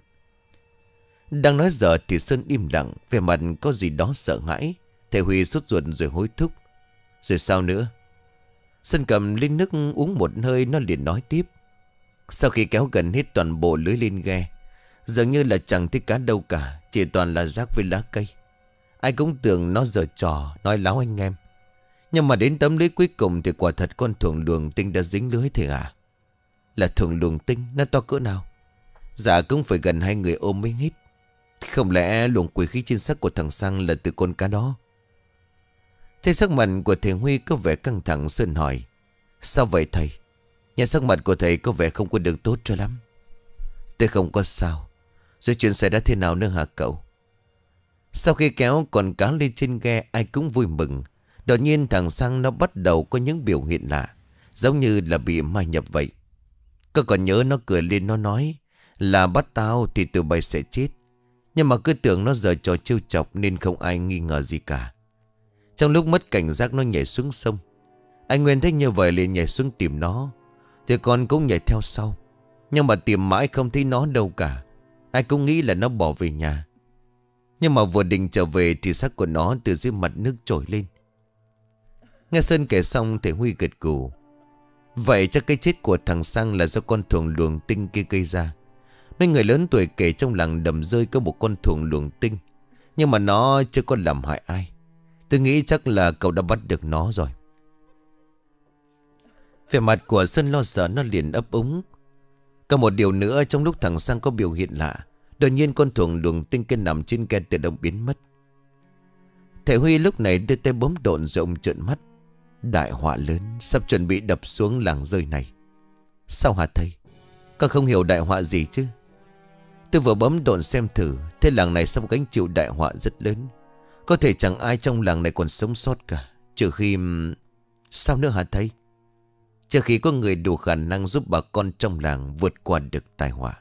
Đang nói giờ thì Sơn im lặng, vẻ mặt có gì đó sợ hãi. Thầy Huy sốt ruột rồi hối thúc. Rồi sao nữa? Sơn cầm ly nước uống một hơi, nó liền nói tiếp. Sau khi kéo gần hết toàn bộ lưới lên ghe, dường như là chẳng thấy cá đâu cả, chỉ toàn là rác với lá cây. Ai cũng tưởng nó giở trò, nói láo anh em. Nhưng mà đến tấm lưới cuối cùng thì quả thật con thượng luồng tinh đã dính lưới thì à? Là thượng luồng tinh, nó to cỡ nào? Dạ cũng phải gần hai người ôm mới hết. Không lẽ luồng quỷ khí trên xác của thằng Sang là từ con cá đó? Thấy sắc mặt của thầy Huy có vẻ căng thẳng, Sơn hỏi. Sao vậy thầy? Nhìn sắc mặt của thầy có vẻ không có được tốt cho lắm. Tôi không có sao. Rồi chuyện xảy ra thế nào nữa hả cậu? Sau khi kéo con cá lên trên ghe, ai cũng vui mừng. Đột nhiên thằng Sang nó bắt đầu có những biểu hiện lạ, giống như là bị ma nhập vậy. Cơ còn nhớ nó cười lên, nó nói là bắt tao thì tụi bay sẽ chết. Nhưng mà cứ tưởng nó giờ trò trêu chọc nên không ai nghi ngờ gì cả. Trong lúc mất cảnh giác nó nhảy xuống sông. Anh Nguyên thấy như vậy liền nhảy xuống tìm nó. Thì con cũng nhảy theo sau. Nhưng mà tìm mãi không thấy nó đâu cả. Ai cũng nghĩ là nó bỏ về nhà. Nhưng mà vừa định trở về thì xác của nó từ dưới mặt nước trồi lên. Nghe Sơn kể xong thầy Huy gật gù. Vậy chắc cái chết của thằng Sang là do con thượng luồng tinh kia gây ra. Mấy người lớn tuổi kể trong làng Đầm Rơi có một con thượng luồng tinh, nhưng mà nó chưa có làm hại ai. Tôi nghĩ chắc là cậu đã bắt được nó rồi. Vẻ mặt của Sơn lo sợ, nó liền ấp úng. Còn một điều nữa, trong lúc thằng Sang có biểu hiện lạ, đột nhiên con thượng luồng tinh kia nằm trên ghe tự động biến mất. Thầy Huy lúc này đưa tay bấm độn rồi ông trợn mắt. Đại họa lớn sắp chuẩn bị đập xuống làng Rơi này. Sao hả thầy? Con không hiểu đại họa gì chứ? Tôi vừa bấm độn xem thử, thế làng này sắp gánh chịu đại họa rất lớn. Có thể chẳng ai trong làng này còn sống sót cả, trừ khi... Sao nữa hả thầy? Trừ khi có người đủ khả năng giúp bà con trong làng vượt qua được tai họa.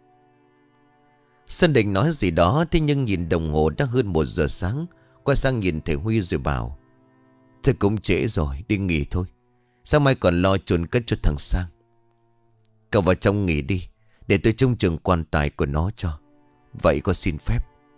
Sơn định nói gì đó, thế nhưng nhìn đồng hồ đã hơn một giờ sáng. Quay sang nhìn thầy Huy rồi bảo. Thôi cũng trễ rồi, đi nghỉ thôi. Sáng mai còn lo chôn cất cho thằng Sang. Cậu vào trong nghỉ đi, để tôi trông chừng quan tài của nó cho. Vậy có xin phép.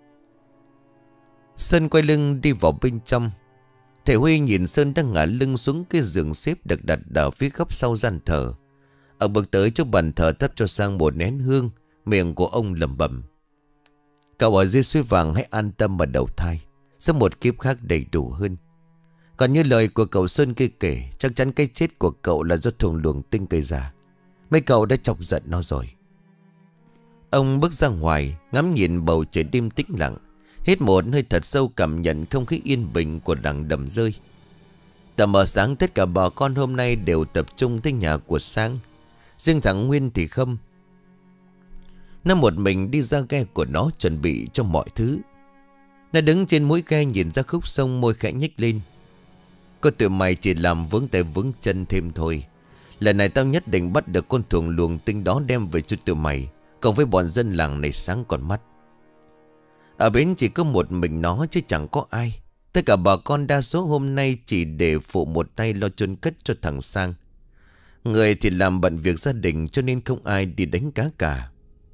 Sơn quay lưng đi vào bên trong. Thầy Huy nhìn Sơn đang ngả lưng xuống cái giường xếp được đặt ở phía góc sau gian thờ. Ông bước tới chỗ bàn thờ thắp cho Sang một nén hương. Miệng của ông lẩm bẩm. Cậu ở dưới suối vàng hãy an tâm mà đầu thai, sẽ một kiếp khác đầy đủ hơn. Còn như lời của cậu Sơn kia kể, chắc chắn cái chết của cậu là do thùng luồng tinh gây ra. Mấy cậu đã chọc giận nó rồi. Ông bước ra ngoài, ngắm nhìn bầu trời đêm tĩnh lặng, hít một hơi thật sâu, cảm nhận không khí yên bình của làng Đầm Rơi. Tầm mờ sáng, tất cả bà con hôm nay đều tập trung tới nhà của Sang. Riêng thằng Nguyên thì không. Nó một mình đi ra ghe của nó chuẩn bị cho mọi thứ. Nó đứng trên mũi ghe nhìn ra khúc sông, môi khẽ nhếch lên. Có tụi mày chỉ làm vướng tay vướng chân thêm thôi. Lần này tao nhất định bắt được con thùng luồng tinh đó đem về cho tụi mày. Cộng với bọn dân làng này sáng còn mắt. Ở bến chỉ có một mình nó chứ chẳng có ai. Tất cả bà con đa số hôm nay chỉ để phụ một tay lo chôn cất cho thằng Sang. Người thì làm bận việc gia đình cho nên không ai đi đánh cá cả.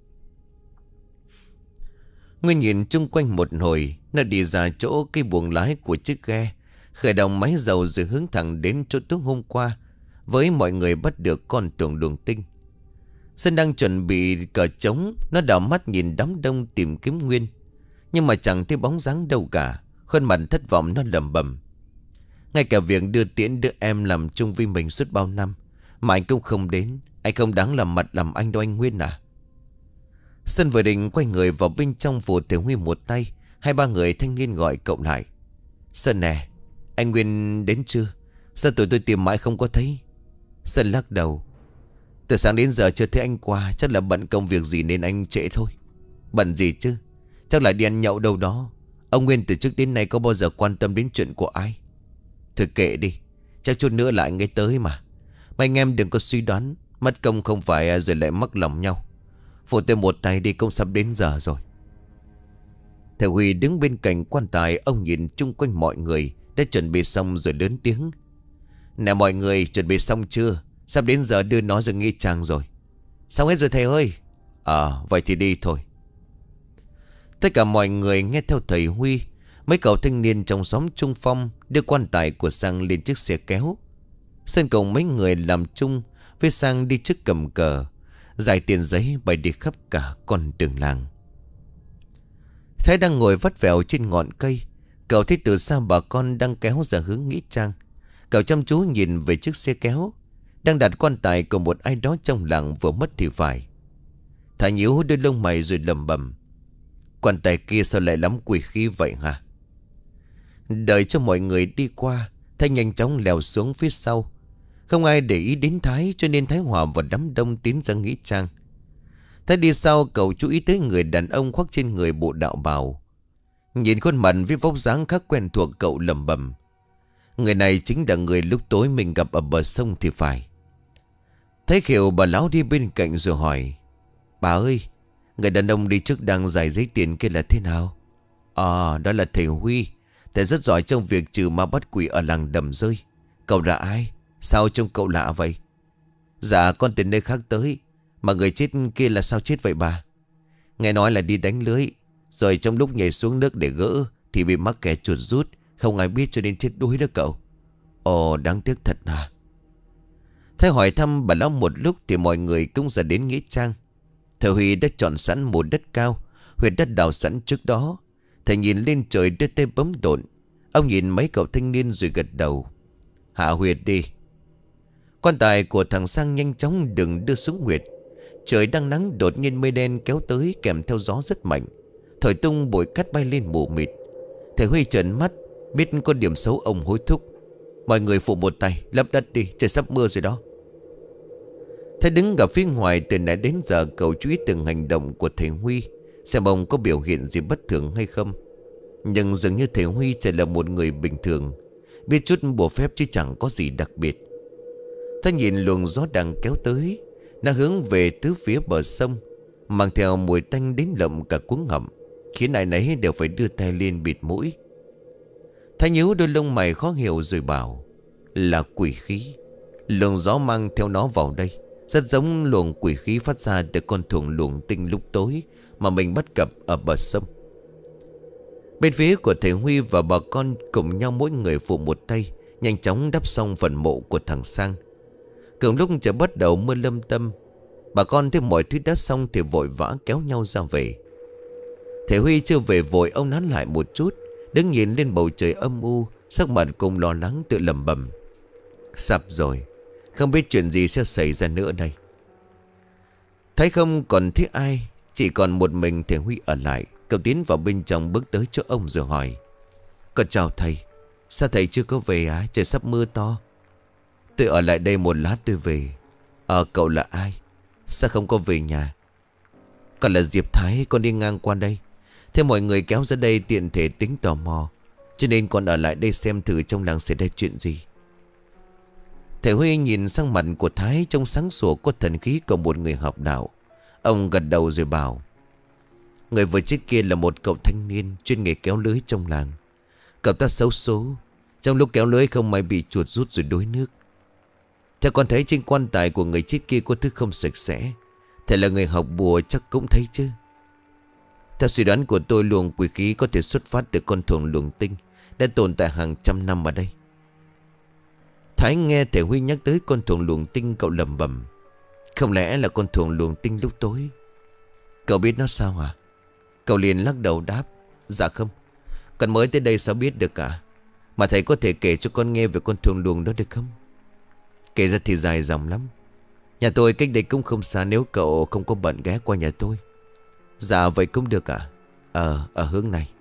Nguyên nhìn chung quanh một hồi, nó đi ra chỗ cái buồng lái của chiếc ghe, khởi động máy dầu rồi hướng thẳng đến chỗ tối hôm qua với mọi người bắt được con thượng luồng tinh. Sơn đang chuẩn bị cờ trống, nó đảo mắt nhìn đám đông tìm kiếm Nguyên, nhưng mà chẳng thấy bóng dáng đâu cả. Khuôn mặt thất vọng nó lẩm bẩm. Ngay cả việc đưa tiễn đứa em làm chung với mình suốt bao năm mà anh cũng không đến. Anh không đáng làm mặt làm anh đâu anh Nguyên à? Sơn vừa định quay người vào bên trong vồ thầy Huy một tay, hai ba người thanh niên gọi cậu lại. Sơn nè, anh Nguyên đến chưa? Sao tụi tôi tìm mãi không có thấy? Sơn lắc đầu. Từ sáng đến giờ chưa thấy anh qua, chắc là bận công việc gì nên anh trễ thôi. Bận gì chứ? Chắc là đi ăn nhậu đâu đó. Ông Nguyên từ trước đến nay có bao giờ quan tâm đến chuyện của ai? Thôi kệ đi, chắc chút nữa lại nghe tới mà. Mấy anh em đừng có suy đoán, mất công không phải rồi lại mắc lòng nhau. Phụ tôi một tay đi, công sắp đến giờ rồi. Thầy Huy đứng bên cạnh quan tài. Ông nhìn chung quanh mọi người đã chuẩn bị xong rồi lớn tiếng: Nè mọi người, chuẩn bị xong chưa? Sắp đến giờ đưa nó ra nghĩa trang rồi. Xong hết rồi thầy ơi. À vậy thì đi thôi. Tất cả mọi người nghe theo thầy Huy. Mấy cậu thanh niên trong xóm Trung Phong đưa quan tài của Sang lên chiếc xe kéo. Sơn cùng mấy người làm chung với Sang đi trước cầm cờ, giải tiền giấy bày đi khắp cả con đường làng. Thái đang ngồi vắt vẻo trên ngọn cây. Cậu thấy từ xa bà con đang kéo ra hướng nghĩa trang. Cậu chăm chú nhìn về chiếc xe kéo đang đặt quan tài của một ai đó trong làng vừa mất thì phải. Thái nhíu đôi lông mày rồi lẩm bẩm: Quan tài kia sao lại lắm quỷ khí vậy hả? Đợi cho mọi người đi qua, Thái nhanh chóng leo xuống phía sau. Không ai để ý đến Thái, cho nên Thái hòa vào đám đông tiến ra nghĩa trang. Thái đi sau, cậu chú ý tới người đàn ông khoác trên người bộ đạo bào. Nhìn khuôn mặt với vóc dáng khá quen thuộc, cậu lẩm bẩm: Người này chính là người lúc tối mình gặp ở bờ sông thì phải. Thấy khều bà lão đi bên cạnh rồi hỏi: Bà ơi, người đàn ông đi trước đang giải giấy tiền kia là thế nào? À, đó là thầy Huy. Thầy rất giỏi trong việc trừ ma bắt quỷ ở làng Đầm Rơi. Cậu là ai? Sao trông cậu lạ vậy? Dạ con từ nơi khác tới. Mà người chết kia là sao chết vậy bà? Nghe nói là đi đánh lưới, rồi trong lúc nhảy xuống nước để gỡ thì bị mắc kẹt chuột rút, không ai biết cho nên chết đuối đó cậu. Ồ, đáng tiếc thật à? Thế hỏi thăm bà lão một lúc thì mọi người cũng ra đến nghĩa trang. Thầy Huy đã chọn sẵn một đất cao, huyệt đất đào sẵn trước đó. Thầy nhìn lên trời đưa tay bấm độn. Ông nhìn mấy cậu thanh niên rồi gật đầu: Hạ huyệt đi. Quan tài của thằng Sang nhanh chóng đừng đưa xuống huyệt. Trời đang nắng, đột nhiên mây đen kéo tới kèm theo gió rất mạnh, thổi tung bụi cát bay lên mù mịt. Thầy Huy trợn mắt, biết có điểm xấu, ông hối thúc: Mọi người phụ một tay lấp đất đi, trời sắp mưa rồi đó. Thầy đứng gặp phía ngoài từ nãy đến giờ, cậu chú ý từng hành động của thầy Huy, xem ông có biểu hiện gì bất thường hay không. Nhưng dường như thầy Huy chỉ là một người bình thường, biết chút bùa phép chứ chẳng có gì đặc biệt. Thầy nhìn luồng gió đang kéo tới, nó hướng về tứ phía bờ sông, mang theo mùi tanh đến lậm cả cuống họng, khiến ai nấy đều phải đưa tay lên bịt mũi. Thầy nhíu đôi lông mày khó hiểu rồi bảo: Là quỷ khí. Luồng gió mang theo nó vào đây rất giống luồng quỷ khí phát ra từ con thùng luồng tinh lúc tối mà mình bắt gặp ở bờ sông. Bên phía của thầy Huy và bà con cùng nhau mỗi người phụ một tay, nhanh chóng đắp xong phần mộ của thằng Sang. Cùng lúc trời bắt đầu mưa lâm tâm, bà con thấy mọi thứ đã xong thì vội vã kéo nhau ra về. Thầy Huy chưa về vội, ông nán lại một chút, đứng nhìn lên bầu trời âm u, sắc mặt cùng lo lắng tự lẩm bẩm: Sắp rồi, không biết chuyện gì sẽ xảy ra nữa đây. Thấy không còn thấy ai, chỉ còn một mình thầy Huy ở lại. Cậu tiến vào bên trong, bước tới chỗ ông rồi hỏi: Con chào thầy, sao thầy chưa có về á? Trời sắp mưa to. Tôi ở lại đây một lát tôi về. Ờ, cậu là ai? Sao không có về nhà? Con là Diệp Thái, con đi ngang qua đây. Thế mọi người kéo ra đây tiện thể tính tò mò, cho nên con ở lại đây xem thử trong làng xảy ra chuyện gì. Thầy Huy nhìn sang mặt của Thái trông sáng sủa, có thần khí của một người học đạo. Ông gật đầu rồi bảo: Người vừa chết kia là một cậu thanh niên chuyên nghề kéo lưới trong làng. Cậu ta xấu số, trong lúc kéo lưới không may bị chuột rút rồi đuối nước. Theo con thấy trên quan tài của người chết kia có thứ không sạch sẽ. Thầy là người học bùa chắc cũng thấy chứ. Theo suy đoán của tôi, luồng quỷ khí có thể xuất phát từ con thùng luồng tinh đã tồn tại hàng trăm năm ở đây. Thái nghe thầy Huy nhắc tới con thùng luồng tinh, cậu lẩm bẩm: Không lẽ là con thùng luồng tinh lúc tối? Cậu biết nó sao à? Cậu liền lắc đầu đáp: Dạ không, con mới tới đây sao biết được cả. Mà thầy có thể kể cho con nghe về con thùng luồng đó được không? Kể ra thì dài dòng lắm. Nhà tôi cách đây cũng không xa, nếu cậu không có bận ghé qua nhà tôi. Dạ vậy cũng được ạ. Ờ, ở hướng này.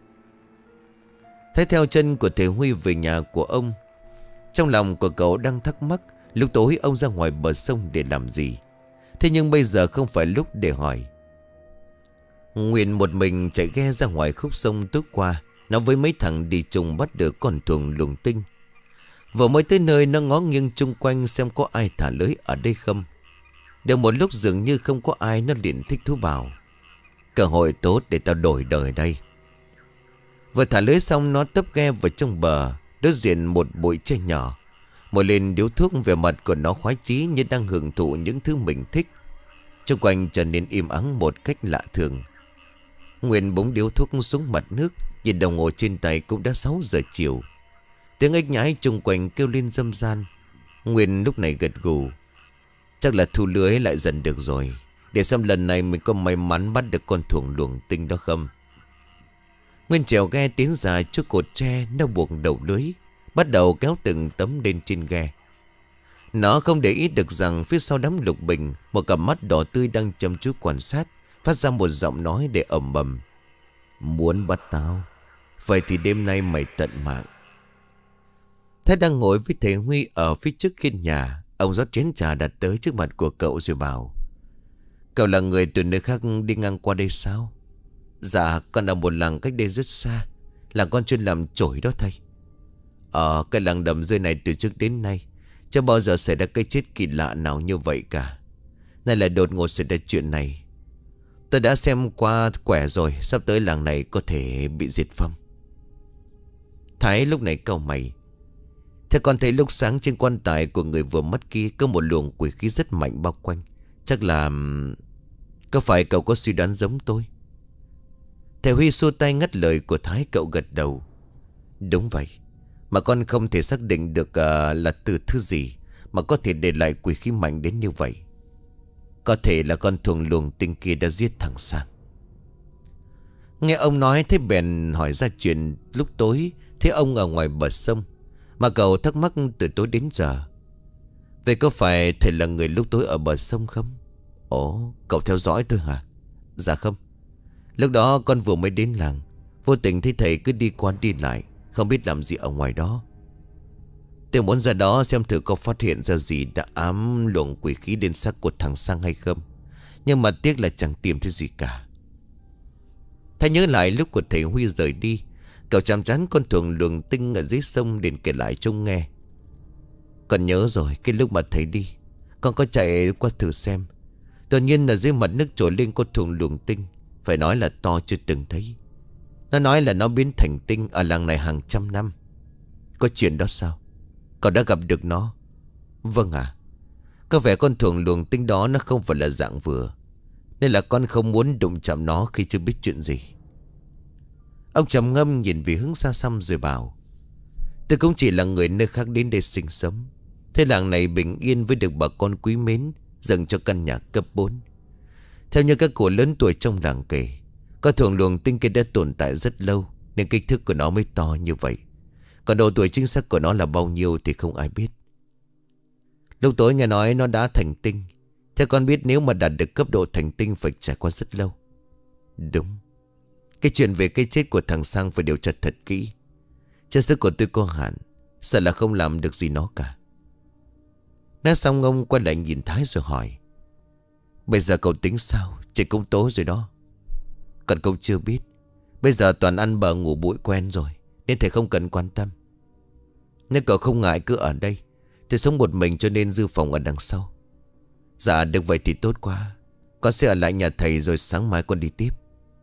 Thấy theo chân của thầy Huy về nhà của ông. Trong lòng của cậu đang thắc mắc lúc tối ông ra ngoài bờ sông để làm gì. Thế nhưng bây giờ không phải lúc để hỏi. Nguyện một mình chạy ghe ra ngoài khúc sông tối qua Nó với mấy thằng đi chung bắt được con thuồng luồng tinh. Vừa mới tới nơi nó ngó nghiêng chung quanh xem có ai thả lưới ở đây không. Được một lúc dường như không có ai, nó liền thích thú bảo: cơ hội tốt để tao đổi đời đây. Vừa thả lưới xong nó tấp ghe vào trong bờ. Đối diện một bụi tre nhỏ, một lên điếu thuốc, về mặt của nó khoái chí như đang hưởng thụ những thứ mình thích. Xung quanh trở nên im ắng một cách lạ thường. Nguyên búng điếu thuốc xuống mặt nước, nhìn đồng hồ trên tay cũng đã sáu giờ chiều. Tiếng ếch nhái chung quanh kêu lên râm ran. Nguyên lúc này gật gù: chắc là thu lưới lại dần được rồi. Để xem lần này mình có may mắn bắt được con thuồng luồng tinh đó không. Nguyên trèo ghe tiến ra trước cột tre. Nó buộc đầu lưới, bắt đầu kéo từng tấm lên trên ghe. Nó không để ý được rằng phía sau đám lục bình, một cặp mắt đỏ tươi đang chăm chú quan sát, phát ra một giọng nói để ầm ầm: muốn bắt tao, vậy thì đêm nay mày tận mạng. Thái đang ngồi với thầy Huy ở phía trước khiên nhà. Ông rót chén trà đặt tới trước mặt của cậu rồi bảo: cậu là người từ nơi khác đi ngang qua đây sao? Dạ, con ở một làng cách đây rất xa, là con chuyên làm chổi đó thầy. Ở cái làng đầm rơi này từ trước đến nay chưa bao giờ xảy ra cái chết kỳ lạ nào như vậy cả. Nay lại đột ngột xảy ra chuyện này. Tôi đã xem qua quẻ rồi, sắp tới làng này có thể bị diệt vong. Thái lúc này cau mày: thế con thấy lúc sáng trên quan tài của người vừa mất kia có một luồng quỷ khí rất mạnh bao quanh. Chắc là... có phải cậu có suy đoán giống tôi? Thầy Huy xua tay ngắt lời của Thái. Cậu gật đầu: đúng vậy. Mà con không thể xác định được uh, là từ thứ gì mà có thể để lại quỷ khí mạnh đến như vậy. Có thể là con thuồng luồng tinh kia đã giết thằng Sang. Nghe ông nói thế bèn hỏi ra chuyện lúc tối thấy ông ở ngoài bờ sông, mà cậu thắc mắc từ tối đến giờ. Vậy có phải thầy là người lúc tối ở bờ sông không? Ồ, cậu theo dõi tôi hả? Dạ không. Lúc đó con vừa mới đến làng, vô tình thấy thầy cứ đi qua đi lại, không biết làm gì ở ngoài đó. Tôi muốn ra đó xem thử có phát hiện ra gì đã ám luồng quỷ khí đến xác của thằng Sang hay không. Nhưng mà tiếc là chẳng tìm thấy gì cả. Thầy nhớ lại lúc của thầy Huy rời đi, cậu chạm trán con thuồng luồng tinh ở dưới sông đến kể lại trông nghe. Còn nhớ rồi, cái lúc mà thầy đi, con có chạy qua thử xem. Tự nhiên là dưới mặt nước trồi lên con thuồng luồng tinh, phải nói là to chưa từng thấy. Nó nói là nó biến thành tinh ở làng này hàng trăm năm. Có chuyện đó sao? Cậu đã gặp được nó? Vâng ạ. Có vẻ con thuồng luồng tinh đó nó không phải là dạng vừa, nên là con không muốn đụng chạm nó khi chưa biết chuyện gì. Ông trầm ngâm nhìn về hướng xa xăm rồi bảo: tôi cũng chỉ là người nơi khác đến đây sinh sống. Thế làng này bình yên với được bà con quý mến, dâng cho căn nhà cấp bốn. Theo như các cụ lớn tuổi trong làng kể, con thuồng luồng tinh kia đã tồn tại rất lâu, nên kích thước của nó mới to như vậy. Còn độ tuổi chính xác của nó là bao nhiêu thì không ai biết. Lúc tối nghe nói nó đã thành tinh. Theo con biết nếu mà đạt được cấp độ thành tinh phải trải qua rất lâu. Đúng. Cái chuyện về cái chết của thằng Sang phải điều tra thật kỹ. Chất sức của tôi có hạn, sợ là không làm được gì nó cả. Nói xong ông quay lại nhìn Thái rồi hỏi: bây giờ cậu tính sao? Trời cũng tối rồi đó. Còn cậu chưa biết, bây giờ toàn ăn bờ ngủ bụi quen rồi, nên thầy không cần quan tâm. Nếu cậu không ngại cứ ở đây, tôi sống một mình cho nên dư phòng ở đằng sau. Dạ được vậy thì tốt quá. Con sẽ ở lại nhà thầy rồi sáng mai con đi tiếp.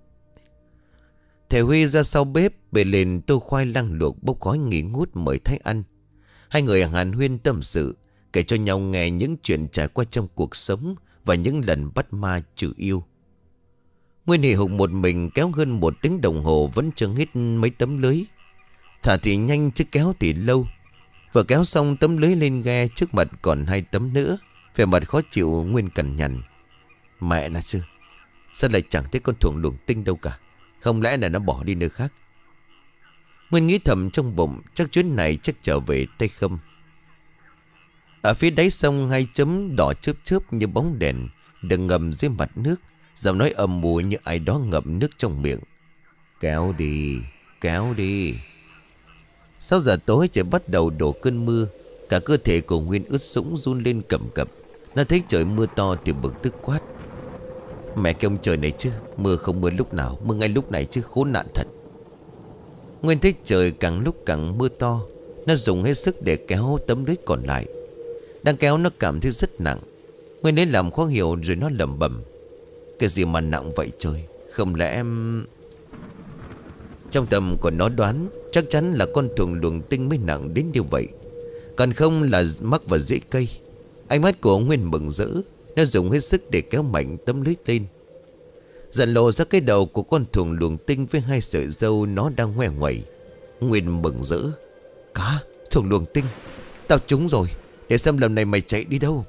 Thầy Huy ra sau bếp bề lên tô khoai lang luộc bốc khói nghỉ ngút mời Thái ăn. Hai người hàn huyên tâm sự, kể cho nhau nghe những chuyện trải qua trong cuộc sống và những lần bắt ma trừ yêu. Nguyên hì hục một mình kéo hơn một tiếng đồng hồ vẫn chưa hết mấy tấm lưới. Thả thì nhanh chứ kéo thì lâu. Vừa kéo xong tấm lưới lên ghe, trước mặt còn hai tấm nữa. Vẻ mặt khó chịu Nguyên cằn nhằn: mẹ nó chứ, sao lại chẳng thấy con thuồng luồng tinh đâu cả? Không lẽ là nó bỏ đi nơi khác? Nguyên nghĩ thầm trong bụng, chắc chuyến này chắc trở về tay không. Ở phía đáy sông, hai chấm đỏ chớp chớp như bóng đèn đang ngầm dưới mặt nước. Giọng nói ầm mùi như ai đó ngậm nước trong miệng: kéo đi, kéo đi. Sau giờ tối trời bắt đầu đổ cơn mưa. Cả cơ thể của Nguyên ướt sũng run lên cầm cập. Nó thấy trời mưa to thì bực tức quát: mẹ cái ông trời này chứ, mưa không mưa lúc nào, mưa ngay lúc này chứ, khốn nạn thật. Nguyên thấy trời càng lúc càng mưa to. Nó dùng hết sức để kéo tấm lưới còn lại. Đang kéo nó cảm thấy rất nặng. Nguyên lấy làm khó hiểu rồi nó lẩm bẩm: cái gì mà nặng vậy trời? Không lẽ em... Trong tâm của nó đoán chắc chắn là con thuồng luồng tinh mới nặng đến như vậy, còn không là mắc vào rễ cây. Ánh mắt của Nguyên mừng rỡ. Nó dùng hết sức để kéo mạnh tấm lưới lên. Dần lộ ra cái đầu của con thuồng luồng tinh với hai sợi râu nó đang ngoe ngoẩy. Nguyên mừng rỡ: cá, thuồng luồng tinh, tao trúng rồi. Để xem lần này mày chạy đi đâu.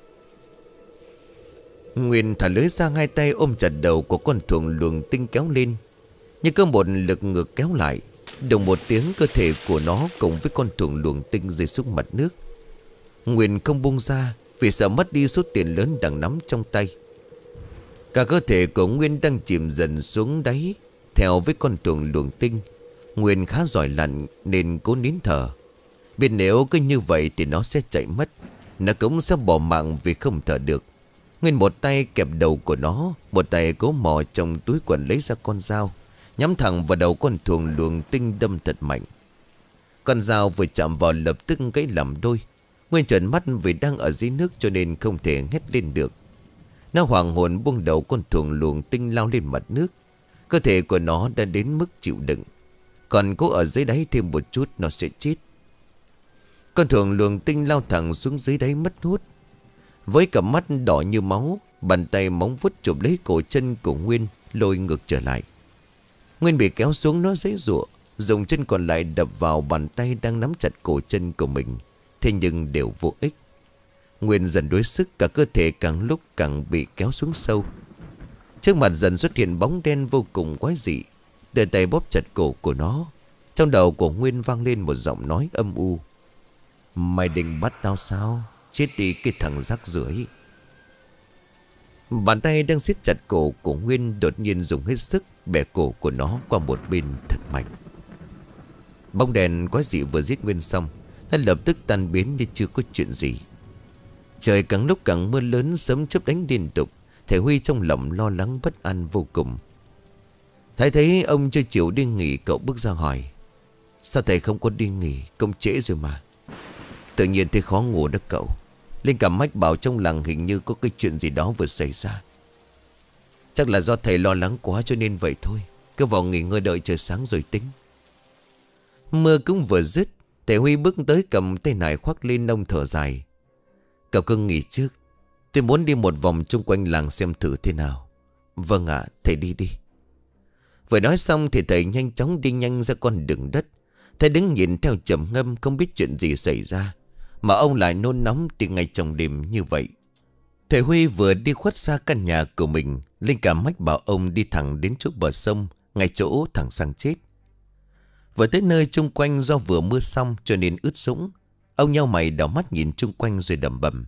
Nguyên thả lưới ra, hai tay ôm chặt đầu của con thuồng luồng tinh kéo lên. Nhưng có một lực ngược kéo lại. Đồng một tiếng, cơ thể của nó cùng với con thuồng luồng tinh rơi xuống mặt nước. Nguyên không buông ra vì sợ mất đi số tiền lớn đang nắm trong tay. Cả cơ thể của Nguyên đang chìm dần xuống đáy theo với con thuồng luồng tinh. Nguyên khá giỏi lặn nên cố nín thở, biết nếu cứ như vậy thì nó sẽ chạy mất. Nó cũng sẽ bỏ mạng vì không thở được. Nguyên một tay kẹp đầu của nó, một tay cố mò trong túi quần lấy ra con dao, nhắm thẳng vào đầu con thuồng luồng tinh đâm thật mạnh. Con dao vừa chạm vào lập tức gãy làm đôi. Nguyên trợn mắt vì đang ở dưới nước cho nên không thể hét lên được. Nó hoàng hồn buông đầu con thuồng luồng tinh lao lên mặt nước. Cơ thể của nó đã đến mức chịu đựng, còn cố ở dưới đáy thêm một chút nó sẽ chết. Con thuồng luồng tinh lao thẳng xuống dưới đáy mất hút. Với cặp mắt đỏ như máu, bàn tay móng vuốt chụp lấy cổ chân của Nguyên, lôi ngược trở lại. Nguyên bị kéo xuống, nó giãy giụa, dùng chân còn lại đập vào bàn tay đang nắm chặt cổ chân của mình. Thế nhưng đều vô ích. Nguyên dần đuối sức, cả cơ thể càng lúc càng bị kéo xuống sâu. Trước mặt dần xuất hiện bóng đen vô cùng quái dị. Đưa tay bóp chặt cổ của nó. Trong đầu của Nguyên vang lên một giọng nói âm u: mày định bắt tao sao? Chết đi cái thằng rác rưởi. Bàn tay đang siết chặt cổ của Nguyên đột nhiên dùng hết sức bẻ cổ của nó qua một bên thật mạnh. Bóng đèn quái dị vừa giết Nguyên xong, nó lập tức tan biến như chưa có chuyện gì. Trời càng lúc càng mưa lớn, sấm chớp đánh liên tục. Thầy Huy trong lòng lo lắng bất an vô cùng. Thầy thấy ông chưa chịu đi nghỉ, cậu bước ra hỏi: sao thầy không có đi nghỉ? Công trễ rồi mà. Tự nhiên thấy khó ngủ đó cậu. Linh cảm mách bảo trong làng hình như có cái chuyện gì đó vừa xảy ra. Chắc là do thầy lo lắng quá cho nên vậy thôi. Cứ vào nghỉ ngơi đợi trời sáng rồi tính. Mưa cũng vừa dứt, thầy Huy bước tới cầm tay nải khoác lên, ông thở dài: cậu cứ nghỉ trước. Tôi muốn đi một vòng chung quanh làng xem thử thế nào. Vâng ạ, thầy đi đi. Vừa nói xong thì thầy nhanh chóng đi nhanh ra con đường đất. Thầy đứng nhìn theo trầm ngâm, không biết chuyện gì xảy ra mà ông lại nôn nóng đi ngay trong đêm như vậy. Thầy Huy vừa đi khuất xa căn nhà của mình, linh cảm mách bảo ông đi thẳng đến chỗ bờ sông, ngay chỗ thằng Sang chết. Vừa tới nơi chung quanh do vừa mưa xong cho nên ướt sũng. Ông nhau mày đảo mắt nhìn chung quanh rồi đầm bầm: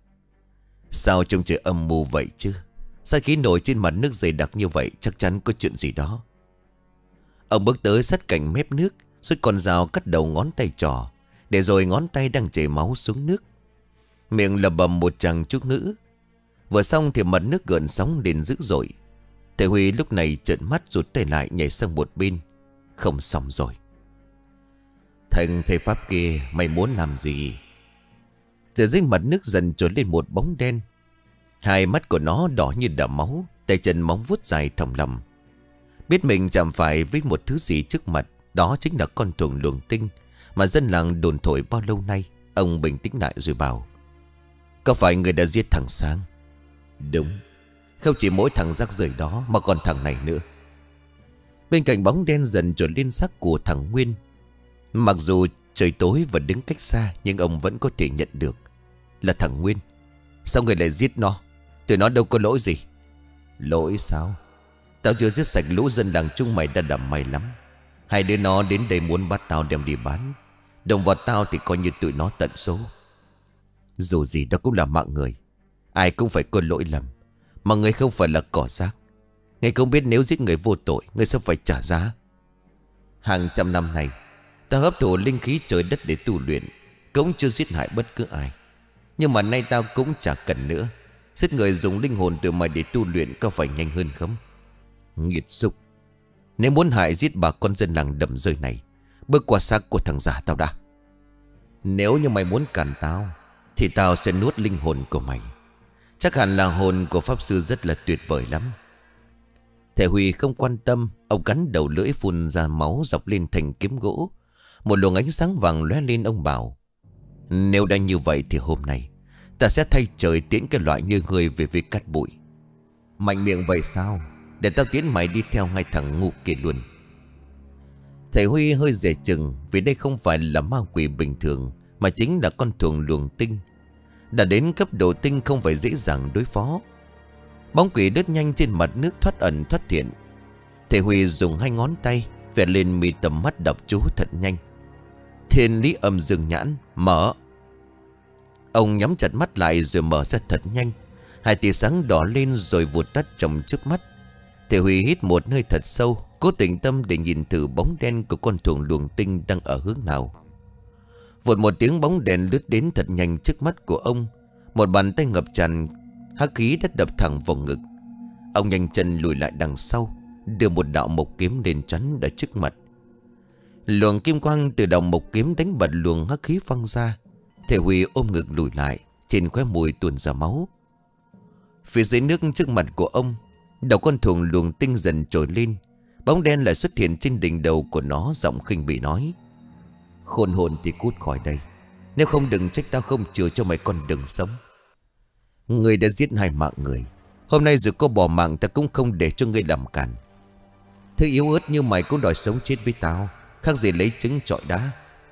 sao trông trời âm mù vậy chứ? Sao khí nổi trên mặt nước dày đặc như vậy? Chắc chắn có chuyện gì đó. Ông bước tới sát cạnh mép nước, rút con dao cắt đầu ngón tay trỏ, để rồi ngón tay đang chảy máu xuống nước. Miệng lẩm bẩm một tràng chú ngữ. Vừa xong thì mặt nước gợn sóng lên dữ dội. Thầy Huy lúc này trợn mắt rụt tay lại, nhảy sang một bên. Không xong rồi. Thằng thầy pháp kia, mày muốn làm gì? Từ dưới mặt nước dần trồi lên một bóng đen. Hai mắt của nó đỏ như đầm máu, tay chân móng vuốt dài thòng lầm. Biết mình chạm phải với một thứ gì trước mặt. Đó chính là con thuồng luồng tinh mà dân làng đồn thổi bao lâu nay. Ông bình tĩnh lại rồi bảo: có phải người đã giết thằng Sang? Đúng. Không chỉ mỗi thằng rác rưởi đó mà còn thằng này nữa. Bên cạnh bóng đen dần trồi lên xác của thằng Nguyên. Mặc dù trời tối và đứng cách xa, nhưng ông vẫn có thể nhận được là thằng Nguyên. Sao người lại giết nó? Tụi nó đâu có lỗi gì. Lỗi sao? Tao chưa giết sạch lũ dân làng chúng mày đã đầm mày lắm. Hai đứa nó đến đây muốn bắt tao đem đi bán. Đồng vào tao thì coi như tụi nó tận số. Dù gì đó cũng là mạng người. Ai cũng phải có lỗi lầm. Mà người không phải là cỏ rác. Người không biết nếu giết người vô tội, người sẽ phải trả giá. Hàng trăm năm nay tao hấp thụ linh khí trời đất để tu luyện, cũng chưa giết hại bất cứ ai. Nhưng mà nay tao cũng chả cần nữa. Giết người dùng linh hồn từ mày để tu luyện có phải nhanh hơn không? Nghiệt xúc. Nếu muốn hại giết bà con dân làng đầm rơi này, bước qua xác của thằng già tao đã. Nếu như mày muốn cản tao thì tao sẽ nuốt linh hồn của mày. Chắc hẳn là hồn của pháp sư rất là tuyệt vời lắm. Thầy Huy không quan tâm. Ông cắn đầu lưỡi phun ra máu dọc lên thành kiếm gỗ. Một luồng ánh sáng vàng lóe lên. Ông bảo: nếu đã như vậy thì hôm nay ta sẽ thay trời tiễn cái loại như ngươi về với cát bụi. Mạnh miệng vậy sao? Để tao tiễn mày đi theo ngay thằng ngu kia luôn. Thầy Huy hơi dè chừng, vì đây không phải là ma quỷ bình thường, mà chính là con thuồng luồng tinh. Đã đến cấp độ tinh không phải dễ dàng đối phó. Bóng quỷ đứt nhanh trên mặt nước, thoát ẩn thoát hiện. Thầy Huy dùng hai ngón tay vẽ lên mi tầm mắt, đọc chú thật nhanh. Thiên lý âm dương nhãn mở. Ông nhắm chặt mắt lại rồi mở ra thật nhanh. Hai tia sáng đỏ lên rồi vụt tắt trong trước mắt. Thầy Huy hít một hơi thật sâu, cố tĩnh tâm để nhìn thử bóng đen của con thuồng luồng tinh đang ở hướng nào. Vụt một tiếng, bóng đèn lướt đến thật nhanh trước mắt của ông. Một bàn tay ngập tràn hắc khí đã đập thẳng vào ngực. Ông nhanh chân lùi lại đằng sau, đưa một đạo mộc kiếm lên chắn ở trước mặt. Luồng kim quang từ đầu mộc kiếm đánh bật luồng hắc khí văng ra. Thầy Huy ôm ngực lùi lại, trên khóe môi tuôn ra máu. Phía dưới nước trước mặt của ông, đầu con thuồng luồng tinh dần trồi lên. Bóng đen lại xuất hiện trên đỉnh đầu của nó, giọng khinh bỉ nói: khôn hồn thì cút khỏi đây, nếu không đừng trách tao không chừa cho mày con đường sống. Ngươi đã giết hai mạng người, hôm nay dù có bỏ mạng ta cũng không để cho ngươi làm cản. Thứ yếu ớt như mày cũng đòi sống chết với tao, khác gì lấy trứng trọi đá.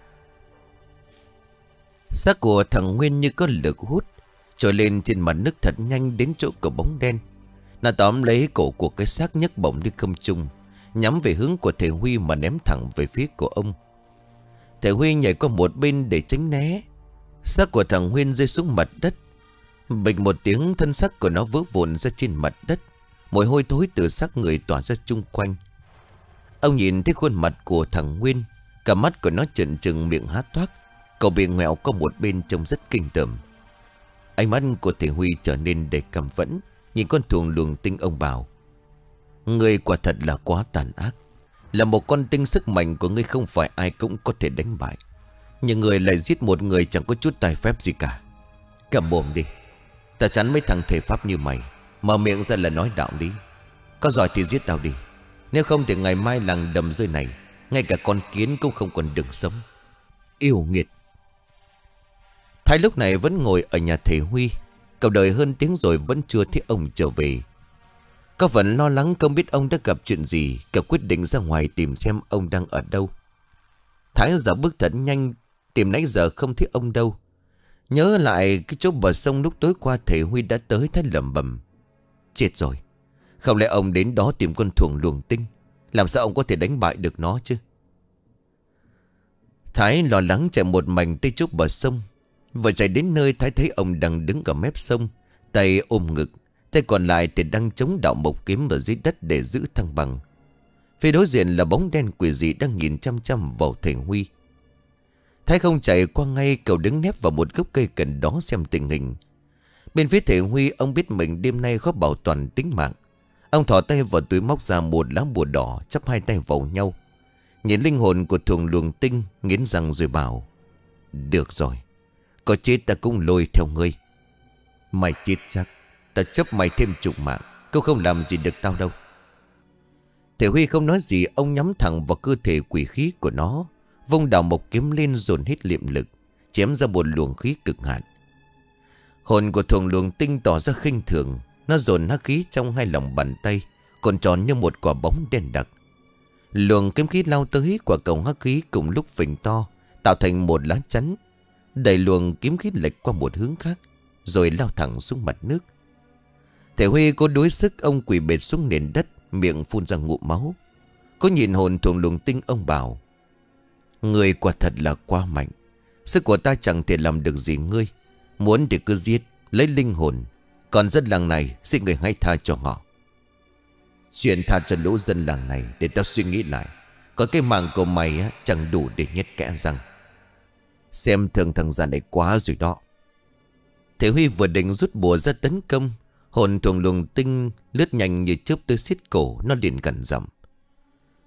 Xác của thằng Nguyên như có lực hút trồi lên trên mặt nước thật nhanh đến chỗ của bóng đen. Nó tóm lấy cổ của cái xác, nhấc bổng đi không trung, nhắm về hướng của thầy Huy mà ném thẳng về phía của ông. Thầy Huy nhảy qua một bên để tránh né. Xác của thằng Nguyên rơi xuống mặt đất. Bịch một tiếng, thân xác của nó vỡ vụn ra trên mặt đất. Mùi hôi thối từ xác người tỏa ra chung quanh. Ông nhìn thấy khuôn mặt của thằng Nguyên, cả mắt của nó trợn trừng, miệng há toác, cậu bị ngoẹo qua một bên trông rất kinh tởm. Ánh mắt của thầy Huy trở nên đầy căm phẫn, nhìn con thuồng luồng tinh. Ông bảo: ngươi quả thật là quá tàn ác. Là một con tinh, sức mạnh của ngươi không phải ai cũng có thể đánh bại, nhưng ngươi lại giết một người chẳng có chút tài phép gì cả. Cầm mồm đi, ta chắn mấy thằng thể pháp như mày, mở miệng ra là nói đạo lý. Có giỏi thì giết tao đi, nếu không thì ngày mai làng đầm rơi này ngay cả con kiến cũng không còn đường sống. Yêu nghiệt. Thái lúc này vẫn ngồi ở nhà thầy Huy. Cậu đợi hơn tiếng rồi vẫn chưa thấy ông trở về. Có phần lo lắng không biết ông đã gặp chuyện gì, cậu quyết định ra ngoài tìm xem ông đang ở đâu. Thái giờ bước thật nhanh, tìm nãy giờ không thấy ông đâu. Nhớ lại cái chỗ bờ sông lúc tối qua thầy Huy đã tới, Thái lẩm bẩm: chết rồi, không lẽ ông đến đó tìm con thuồng luồng tinh? Làm sao ông có thể đánh bại được nó chứ? Thái lo lắng chạy một mảnh tới chỗ bờ sông. Vừa chạy đến nơi, Thái thấy ông đang đứng ở mép sông, tay ôm ngực, tay còn lại thì đang chống đạo mộc kiếm ở dưới đất để giữ thăng bằng. Phía đối diện là bóng đen quỷ dị đang nhìn chăm chăm vào thầy Huy. Thái không chạy qua ngay, cậu đứng nép vào một gốc cây gần đó xem tình hình. Bên phía thầy Huy, ông biết mình đêm nay khó bảo toàn tính mạng. Ông thò tay vào túi móc ra một lá bùa đỏ, chắp hai tay vào nhau, nhìn linh hồn của thuồng luồng tinh, nghiến răng rồi bảo: được rồi, có chết ta cũng lôi theo ngươi. Mày chết chắc, ta chấp mày thêm chục mạng, câu không làm gì được tao đâu. Thầy Huy không nói gì, ông nhắm thẳng vào cơ thể quỷ khí của nó, vung đào mộc kiếm lên dồn hết liệm lực, chém ra một luồng khí cực hạn. Hồn của thuồng luồng tinh tỏ ra khinh thường, nó dồn hắc khí trong hai lòng bàn tay, còn tròn như một quả bóng đen đặc. Luồng kiếm khí lao tới, quả cầu hắc khí cùng lúc phình to, tạo thành một lá chắn, đẩy luồng kiếm khí lệch qua một hướng khác, rồi lao thẳng xuống mặt nước. Thầy Huy có đuối sức, ông quỳ bệt xuống nền đất, miệng phun ra ngụm máu. Có nhìn hồn thuồng luồng tinh, ông bảo: người quả thật là quá mạnh, sức của ta chẳng thể làm được gì ngươi. Muốn thì cứ giết, lấy linh hồn, còn dân làng này xin người hãy tha cho họ. Chuyện tha cho lũ dân làng này để tao suy nghĩ lại. Còn cái mạng của mày á, chẳng đủ để nhét kẽ răng. Xem thường thằng già này quá rồi đó. Thầy Huy vừa định rút bùa ra tấn công, hồn thuồng luồng tinh lướt nhanh như chớp tới xiết cổ, nó liền gần giọng: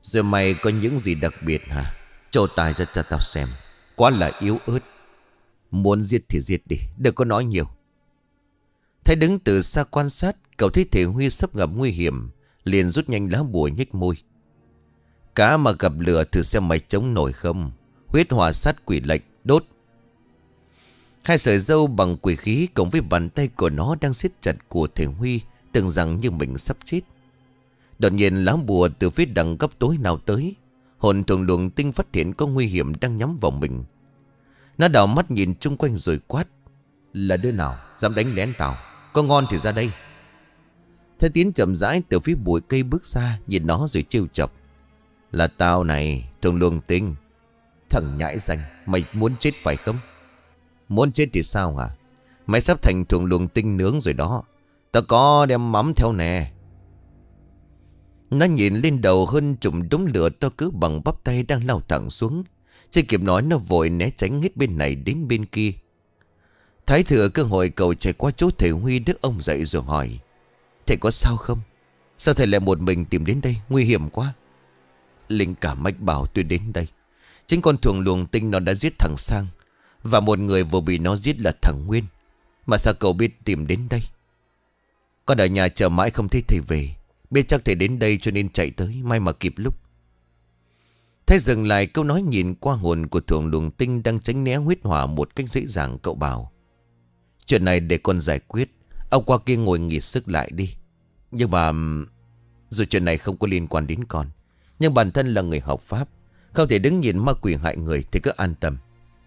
Rồi mày có những gì đặc biệt hả? Trô tài ra cho tao xem. Quá là yếu ớt. Muốn giết thì giết đi, đừng có nói nhiều. Thấy đứng từ xa quan sát, cậu thấy Thể Huy sắp gặp nguy hiểm, liền rút nhanh lá bùa nhếch môi. Cá mà gặp lửa thử xem mày chống nổi không. Huyết hỏa sát quỷ lệnh, đốt. Hai sợi dâu bằng quỷ khí cộng với bàn tay của nó đang siết chặt của Thể Huy, tưởng rằng như mình sắp chết. Đột nhiên lá bùa từ phía đằng góc tối nào tới. Hồn thuần luồng tinh phát hiện có nguy hiểm đang nhắm vào mình. Nó đảo mắt nhìn chung quanh rồi quát. Là đứa nào dám đánh lén tao? Có ngon thì ra đây. Thế Tiến chậm rãi từ phía bụi cây bước ra, nhìn nó rồi trêu chọc. Là tao này, thuần luồng tinh. Thằng nhãi danh, mày muốn chết phải không? Muốn chết thì sao hả? Mày sắp thành thuần luồng tinh nướng rồi đó. Tao có đem mắm theo nè. Nó nhìn lên đầu hơn chục đống lửa to cứ bằng bắp tay đang lao thẳng xuống. Chưa kịp nói nó vội né tránh hết bên này đến bên kia. Thái thừa cơ hội cậu chạy qua chỗ Thể Huy đỡ ông dậy rồi hỏi. Thầy có sao không? Sao thầy lại một mình tìm đến đây? Nguy hiểm quá. Linh cảm mách bảo tôi đến đây. Chính con thuần luồng tinh nó đã giết thằng Sang. Và một người vừa bị nó giết là thằng Nguyên. Mà sao cậu biết tìm đến đây? Con ở nhà chờ mãi không thấy thầy về. Biết chắc thầy đến đây cho nên chạy tới. May mà kịp lúc. Thấy dừng lại câu nói nhìn qua hồn của thuần luồng tinh đang tránh né huyết hỏa một cách dễ dàng, cậu bảo. Chuyện này để con giải quyết. Ông qua kia ngồi nghỉ sức lại đi. Nhưng mà dù chuyện này không có liên quan đến con, nhưng bản thân là người học pháp, không thể đứng nhìn ma quỷ hại người thì cứ an tâm.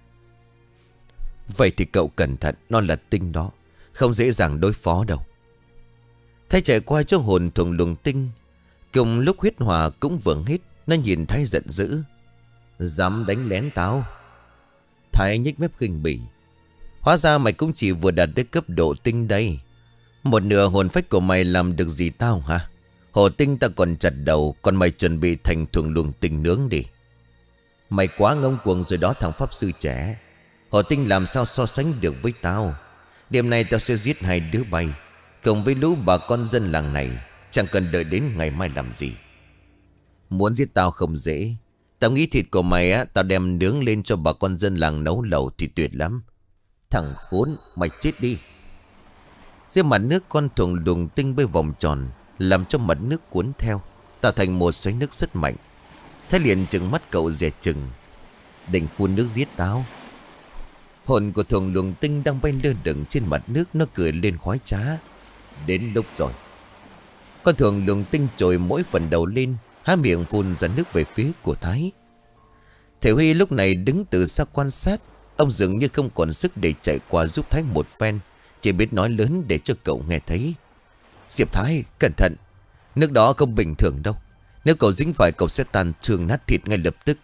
Vậy thì cậu cẩn thận. Nó là tinh đó, không dễ dàng đối phó đâu. Thái chạy qua chỗ hồn thuần luồng tinh. Cùng lúc huyết hỏa cũng vừa hết, nó nhìn Thái giận dữ. Dám đánh lén tao? Thái nhếch mép khinh bỉ. Hóa ra mày cũng chỉ vừa đạt tới cấp độ tinh đây. Một nửa hồn phách của mày làm được gì tao hả? Hồ tinh ta còn chặt đầu, còn mày chuẩn bị thành thuần luồng tinh nướng đi. Mày quá ngông cuồng rồi đó thằng pháp sư trẻ. Hồ tinh làm sao so sánh được với tao? Đêm nay tao sẽ giết hai đứa bay, cùng với lũ bà con dân làng này. Chẳng cần đợi đến ngày mai làm gì. Muốn giết tao không dễ. Tao nghĩ thịt của mày á, tao đem nướng lên cho bà con dân làng nấu lẩu thì tuyệt lắm. Thằng khốn, mày chết đi. Dưới mặt nước con thuần luồng tinh bơi vòng tròn, làm cho mặt nước cuốn theo, tạo thành một xoáy nước rất mạnh. Thái liền trừng mắt cậu dè chừng. Định phun nước giết tao? Hồn của thuần luồng tinh đang bay lơ lửng trên mặt nước, nó cười lên khoái trá. Đến lúc rồi. Con thuần luồng tinh trồi mỗi phần đầu lên, há miệng phun ra nước về phía của Thái. Thể Huy lúc này đứng từ xa quan sát. Ông dường như không còn sức để chạy qua giúp Thái một phen, chỉ biết nói lớn để cho cậu nghe thấy. Diệp Thái, cẩn thận. Nước đó không bình thường đâu. Nếu cậu dính phải cậu sẽ tan xương nát thịt ngay lập tức.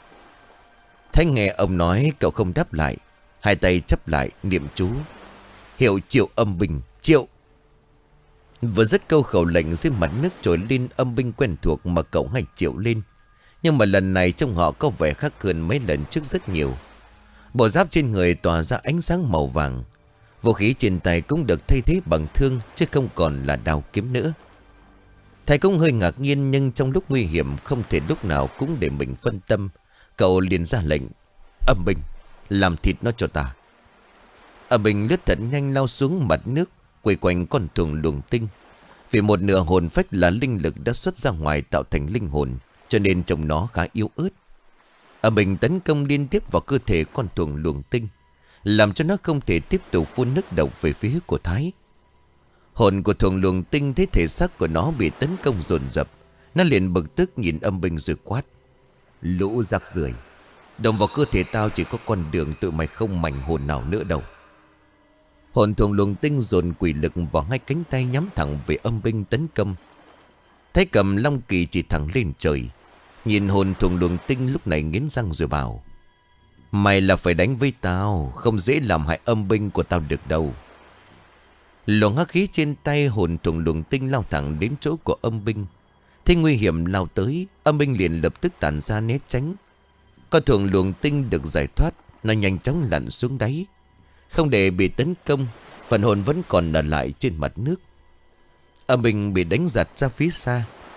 Thái nghe ông nói, cậu không đáp lại. Hai tay chắp lại niệm chú. Hiệu triệu âm binh, triệu. Vừa dứt câu khẩu lệnh, dưới mặt nước trồi lên âm binh quen thuộc mà cậu hay triệu lên. Nhưng mà lần này trông họ có vẻ khác hơn mấy lần trước rất nhiều. Bộ giáp trên người tỏa ra ánh sáng màu vàng. Vũ khí trên tay cũng được thay thế bằng thương, chứ không còn là đao kiếm nữa. Thầy cũng hơi ngạc nhiên, nhưng trong lúc nguy hiểm không thể lúc nào cũng để mình phân tâm. Cậu liền ra lệnh. Âm binh, làm thịt nó cho ta. Âm binh lướt thật nhanh lao xuống mặt nước, quay quanh con thuần luồng tinh. Vì một nửa hồn phách là linh lực đã xuất ra ngoài tạo thành linh hồn, cho nên trông nó khá yếu ớt. Âm binh tấn công liên tiếp vào cơ thể con thuần luồng tinh, làm cho nó không thể tiếp tục phun nước độc về phía của Thái. Hồn của thuần luồng tinh thấy thể xác của nó bị tấn công dồn dập, nó liền bực tức nhìn âm binh rồi quát. Lũ rác rưởi, động vào cơ thể tao chỉ có con đường tụi mày không mảnh hồn nào nữa đâu. Hồn thuần luồng tinh dồn quỷ lực vào hai cánh tay nhắm thẳng về âm binh tấn công. Thái cầm long kỳ chỉ thẳng lên trời, nhìn hồn thuần luồng tinh lúc này nghiến răng rồi bảo. Mày là phải đánh với tao, không dễ làm hại âm binh của tao được đâu. Luồng hắc khí trên tay hồn thuần luồng tinh lao thẳng đến chỗ của âm binh. Thấy nguy hiểm lao tới, âm binh liền lập tức tản ra né tránh. Con thuần luồng tinh được giải thoát, nó nhanh chóng lặn xuống đáy. Không để bị tấn công, phần hồn vẫn còn ở lại trên mặt nước. Âm binh bị đánh giật ra phía xa.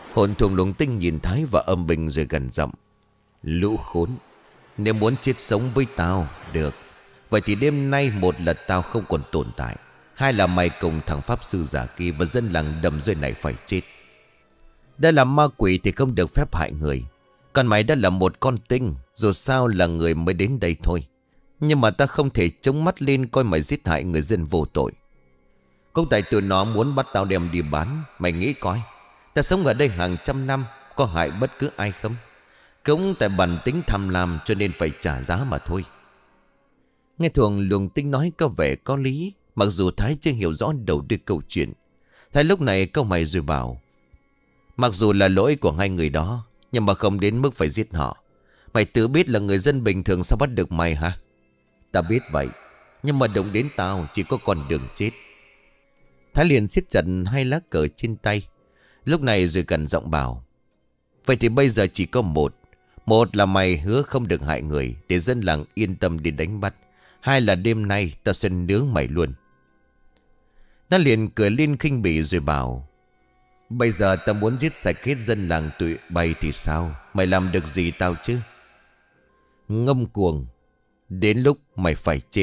Hồn thùng lùng tinh nhìn Thái và âm bình rồi gần giọng: Lũ khốn, nếu muốn chết sống với tao, được. Vậy thì đêm nay, một là tao không còn tồn tại, hai là mày cùng thằng pháp sư già kia và dân làng đầm rơi này phải chết. Đã là ma quỷ thì không được phép hại người. Còn mày đã là một con tinh, dù sao là người mới đến đây thôi. Nhưng mà ta không thể chống mắt lên coi mày giết hại người dân vô tội. Cũng tại tụi nó muốn bắt tao đem đi bán. Mày nghĩ coi, ta sống ở đây hàng trăm năm, có hại bất cứ ai không? Cũng tại bản tính tham lam cho nên phải trả giá mà thôi. Nghe thường luồng tinh nói có vẻ có lý. Mặc dù Thái chưa hiểu rõ đầu đuôi câu chuyện. Thái lúc này câu mày rồi bảo: Mặc dù là lỗi của hai người đó, nhưng mà không đến mức phải giết họ. Mày tự biết là người dân bình thường, sao bắt được mày hả? Ta biết vậy, nhưng mà đụng đến tao chỉ có con đường chết. Thái liền siết chặt hai lá cờ trên tay. Lúc này rồi gần giọng bảo: Vậy thì bây giờ chỉ có một. Một là mày hứa không được hại người, để dân làng yên tâm đi đánh bắt. Hai là đêm nay tao sẽ nướng mày luôn. Nó liền cười lên khinh bỉ rồi bảo: Bây giờ tao muốn giết sạch hết dân làng tụi bay thì sao? Mày làm được gì tao chứ? Ngông cuồng, đến lúc mày phải chết.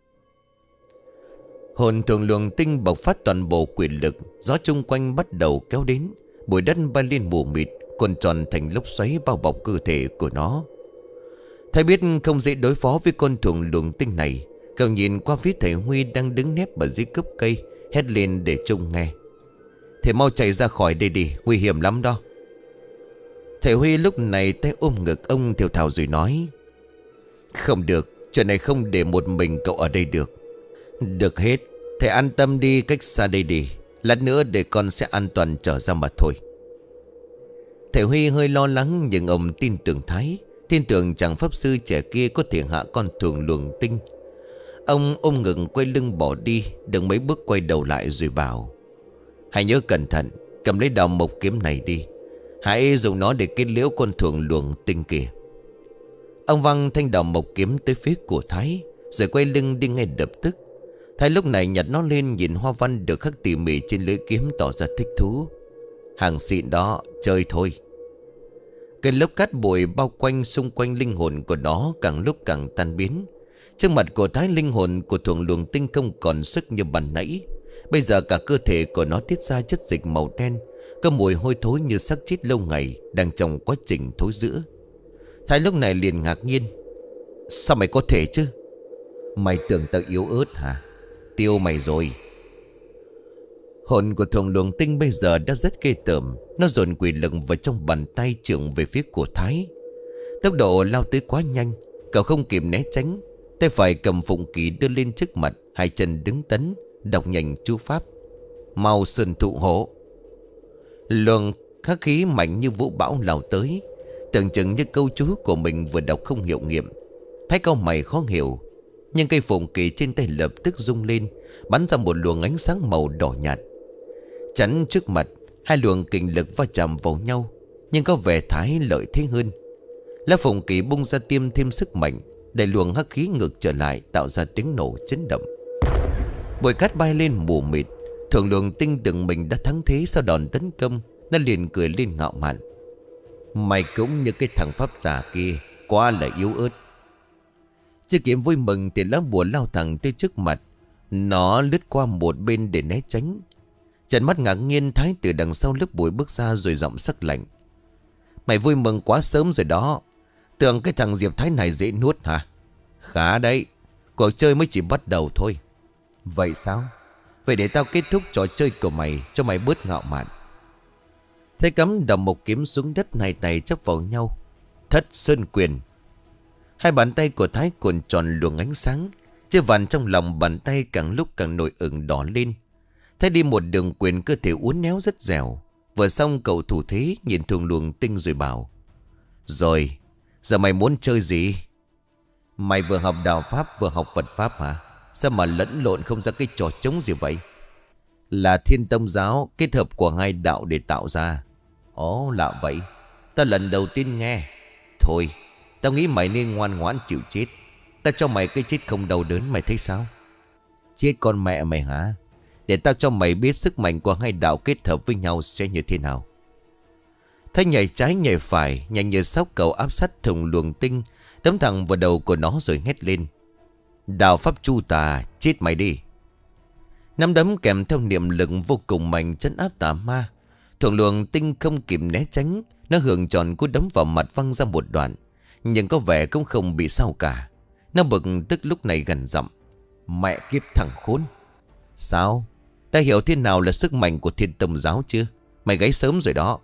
Hồn thường luồng tinh bộc phát toàn bộ quyền lực. Gió chung quanh bắt đầu kéo đến. Bụi đất bay lên mù mịt, cuộn tròn thành lốc xoáy bao bọc cơ thể của nó. Thầy biết không dễ đối phó với con thường luồng tinh này. Cậu nhìn qua phía thầy Huy đang đứng nép ở dưới gốc cây, hét lên để trông nghe: Thầy mau chạy ra khỏi đây đi, nguy hiểm lắm đó. Thầy Huy lúc này tay ôm ngực ông thều thào rồi nói: Không được, chuyện này không để một mình cậu ở đây được. Được hết, thầy an tâm đi, cách xa đây đi. Lát nữa để con sẽ an toàn trở ra mà thôi. Thầy Huy hơi lo lắng, nhưng ông tin tưởng Thái, tin tưởng chàng pháp sư trẻ kia có thể hạ con thường luồng tinh. Ông ôm ngực quay lưng bỏ đi, đừng mấy bước quay đầu lại rồi bảo: Hãy nhớ cẩn thận, cầm lấy đào mộc kiếm này đi. Hãy dùng nó để kết liễu con thường luồng tinh kia. Ông văng thanh đào mộc kiếm tới phía của Thái, rồi quay lưng đi ngay lập tức. Thái lúc này nhặt nó lên, nhìn hoa văn được khắc tỉ mỉ trên lưỡi kiếm tỏ ra thích thú. Hàng xịn đó, chơi thôi. Cơn lốc cát bụi bao quanh xung quanh linh hồn của nó càng lúc càng tan biến. Trước mặt của Thái, linh hồn của thường luồng tinh không còn sức như ban nãy. Bây giờ cả cơ thể của nó tiết ra chất dịch màu đen, có mùi hôi thối như xác chết lâu ngày đang trong quá trình thối rữa. Thái lúc này liền ngạc nhiên: Sao mày có thể chứ? Mày tưởng tao yếu ớt hả? Tiêu mày rồi. Hồn của thường luồng tinh bây giờ đã rất ghê tởm. Nó dồn quỷ lực vào trong bàn tay chưởng về phía của Thái. Tốc độ lao tới quá nhanh, cậu không kịp né tránh. Tay phải cầm phụng kỳ đưa lên trước mặt, hai chân đứng tấn, đọc nhanh chú pháp: Mau sơn thụ hộ. Luồng khắc khí mạnh như vũ bão lao tới. Tưởng chừng như câu chú của mình vừa đọc không hiệu nghiệm. Thái cau mày khó hiểu, nhưng cây phụng kỳ trên tay lập tức rung lên, bắn ra một luồng ánh sáng màu đỏ nhạt. Chắn trước mặt, hai luồng kình lực va chạm vào nhau, nhưng có vẻ Thái lợi thế hơn. Lá phụng kỳ bung ra tiêm thêm sức mạnh, đẩy luồng hắc khí ngược trở lại, tạo ra tiếng nổ chấn động. Bụi cát bay lên mù mịt. Thường luồng tinh tưởng mình đã thắng thế sau đòn tấn công. Nó liền cười lên ngạo mạn: Mày cũng như cái thằng pháp giả kia, quá là yếu ớt. Chưa kịp vui mừng thì lá bùa lao thẳng tới trước mặt. Nó lướt qua một bên để né tránh. Trần mắt ngạc nhiên, Thái từ đằng sau lớp bụi bước ra rồi giọng sắc lạnh: Mày vui mừng quá sớm rồi đó. Tưởng cái thằng Diệp Thái này dễ nuốt hả? Khá đấy, cuộc chơi mới chỉ bắt đầu thôi. Vậy sao? Vậy để tao kết thúc trò chơi của mày, cho mày bớt ngạo mạn. Thế cắm đầm một kiếm xuống đất, này tay chấp vào nhau. Thất sơn quyền. Hai bàn tay của Thái cuộn tròn luồng ánh sáng. Chiếc vằn trong lòng bàn tay càng lúc càng nổi ửng đỏ lên. Thái đi một đường quyền, cơ thể uốn éo rất dẻo. Vừa xong cậu thủ thế, nhìn thường luồng tinh rồi bảo: Rồi, giờ mày muốn chơi gì? Mày vừa học đạo pháp vừa học Phật pháp hả? Sao mà lẫn lộn không ra cái trò trống gì vậy? Là Thiên Tông giáo kết hợp của hai đạo để tạo ra. Ồ, lạ vậy, ta lần đầu tiên nghe. Thôi, tao nghĩ mày nên ngoan ngoãn chịu chết. Ta cho mày cái chết không đau đớn, mày thấy sao? Chết con mẹ mày hả? Để tao cho mày biết sức mạnh của hai đạo kết hợp với nhau sẽ như thế nào. Thái nhảy trái nhảy phải, nhanh như sóc cầu áp sát thùng luồng tinh, đấm thẳng vào đầu của nó rồi hét lên: Đạo pháp chu tà, chết mày đi! Nắm đấm kèm theo niệm lực vô cùng mạnh trấn áp tà ma. Thùng luồng tinh không kịp né tránh, nó hưởng tròn cú đấm vào mặt văng ra một đoạn, nhưng có vẻ cũng không bị sao cả. Nó bực tức lúc này gần giọng: Mẹ kiếp thằng khốn! Sao? Đã hiểu thế nào là sức mạnh của Thiên Tông giáo chưa? Mày gáy sớm rồi đó.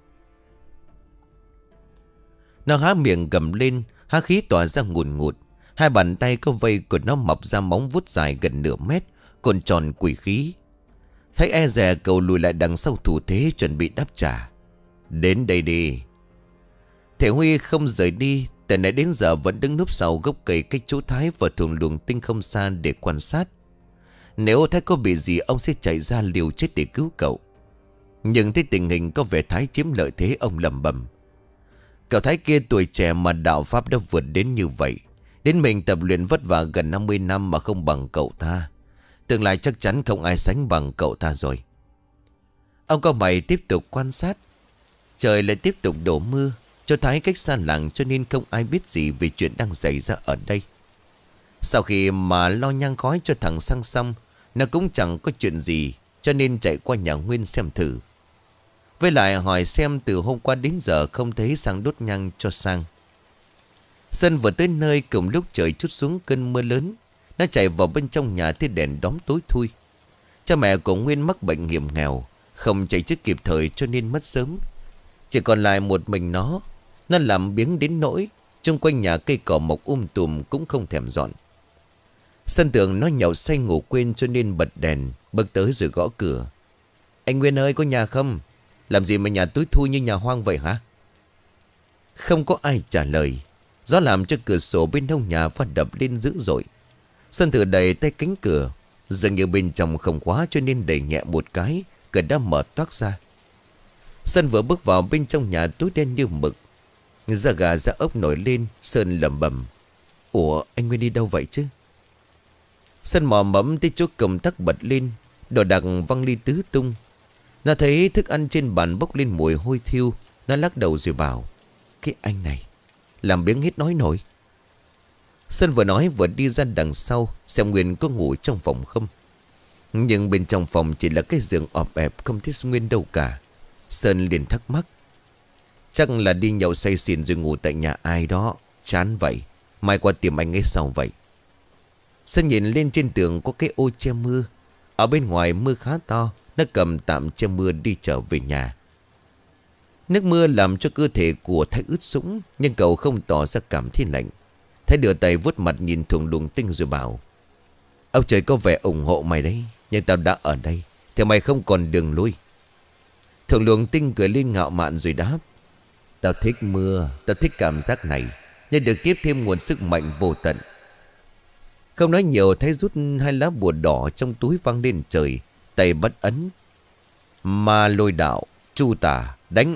Nó há miệng gầm lên, há khí tỏa ra ngùn ngụt. Hai bàn tay có vây của nó mọc ra móng vuốt dài gần nửa mét, còn tròn quỷ khí. Thấy e dè, cậu lùi lại đằng sau thủ thế chuẩn bị đáp trả. Đến đây đi! Thể Huy không rời đi. Từ nãy đến giờ vẫn đứng núp sau gốc cây cách chỗ Thái và thùng luồng tinh không xa để quan sát. Nếu Thái có bị gì, ông sẽ chạy ra liều chết để cứu cậu. Nhưng thấy tình hình có vẻ Thái chiếm lợi thế, ông lầm bầm: Cậu Thái kia tuổi trẻ mà đạo pháp đã vượt đến như vậy. Đến mình tập luyện vất vả gần năm mươi năm mà không bằng cậu ta. Tương lai chắc chắn không ai sánh bằng cậu ta rồi. Ông cao mày tiếp tục quan sát. Trời lại tiếp tục đổ mưa. Cho Thái cách xa làng cho nên không ai biết gì về chuyện đang xảy ra ở đây. Sau khi mà lo nhang khói cho thằng Sang xong, nó cũng chẳng có chuyện gì, cho nên chạy qua nhà Nguyên xem thử. Với lại hỏi xem từ hôm qua đến giờ không thấy Sang đốt nhang cho Sang. Sơn vừa tới nơi cùng lúc trời trút xuống cơn mưa lớn. Nó chạy vào bên trong nhà thấy đèn đóm tối thui. Cha mẹ của Nguyên mắc bệnh hiểm nghèo, không chạy trước kịp thời cho nên mất sớm. Chỉ còn lại một mình nó. Nó làm biếng đến nỗi chung quanh nhà cây cỏ mọc um tùm cũng không thèm dọn. Sơn tưởng nó nhậu say ngủ quên cho nên bật đèn, bước tới rồi gõ cửa. Anh Nguyên ơi, có nhà không? Làm gì mà nhà tối thui như nhà hoang vậy hả? Không có ai trả lời. Gió làm cho cửa sổ bên hông nhà phát đập lên dữ dội. Sơn thử đẩy tay cánh cửa, dường như bên trong không khóa cho nên đẩy nhẹ một cái, cửa đã mở toác ra. Sơn vừa bước vào bên trong nhà tối đen như mực. Da gà da ốc nổi lên. Sơn lẩm bẩm: Ủa, anh Nguyên đi đâu vậy chứ? Sơn mò mẫm tới chỗ công tắc bật lên. Đồ đạc văng ly tứ tung. Nó thấy thức ăn trên bàn bốc lên mùi hôi thiêu. Nó lắc đầu rồi bảo: Cái anh này làm biếng hết nói nổi. Sơn vừa nói vừa đi ra đằng sau xem Nguyên có ngủ trong phòng không. Nhưng bên trong phòng chỉ là cái giường ọp ẹp, không thấy Nguyên đâu cả. Sơn liền thắc mắc: Chắc là đi nhậu say xỉn rồi ngủ tại nhà ai đó. Chán vậy, mai qua tìm anh ấy sau vậy. Sơn nhìn lên trên tường có cái ô che mưa. Ở bên ngoài mưa khá to. Nó cầm tạm che mưa đi trở về nhà. Nước mưa làm cho cơ thể của Thái ướt sũng, nhưng cậu không tỏ ra cảm thấy lạnh. Thái đưa tay vuốt mặt nhìn thùng luồng tinh rồi bảo: Ông trời có vẻ ủng hộ mày đấy, nhưng tao đã ở đây thì mày không còn đường lui. Thùng luồng tinh cười lên ngạo mạn rồi đáp: Tao thích mưa, tao thích cảm giác này, nhưng được tiếp thêm nguồn sức mạnh vô tận. Không nói nhiều, Thái rút hai lá bùa đỏ trong túi văng lên trời, tay bắt ấn: Ma lôi đạo, chu tà, đánh.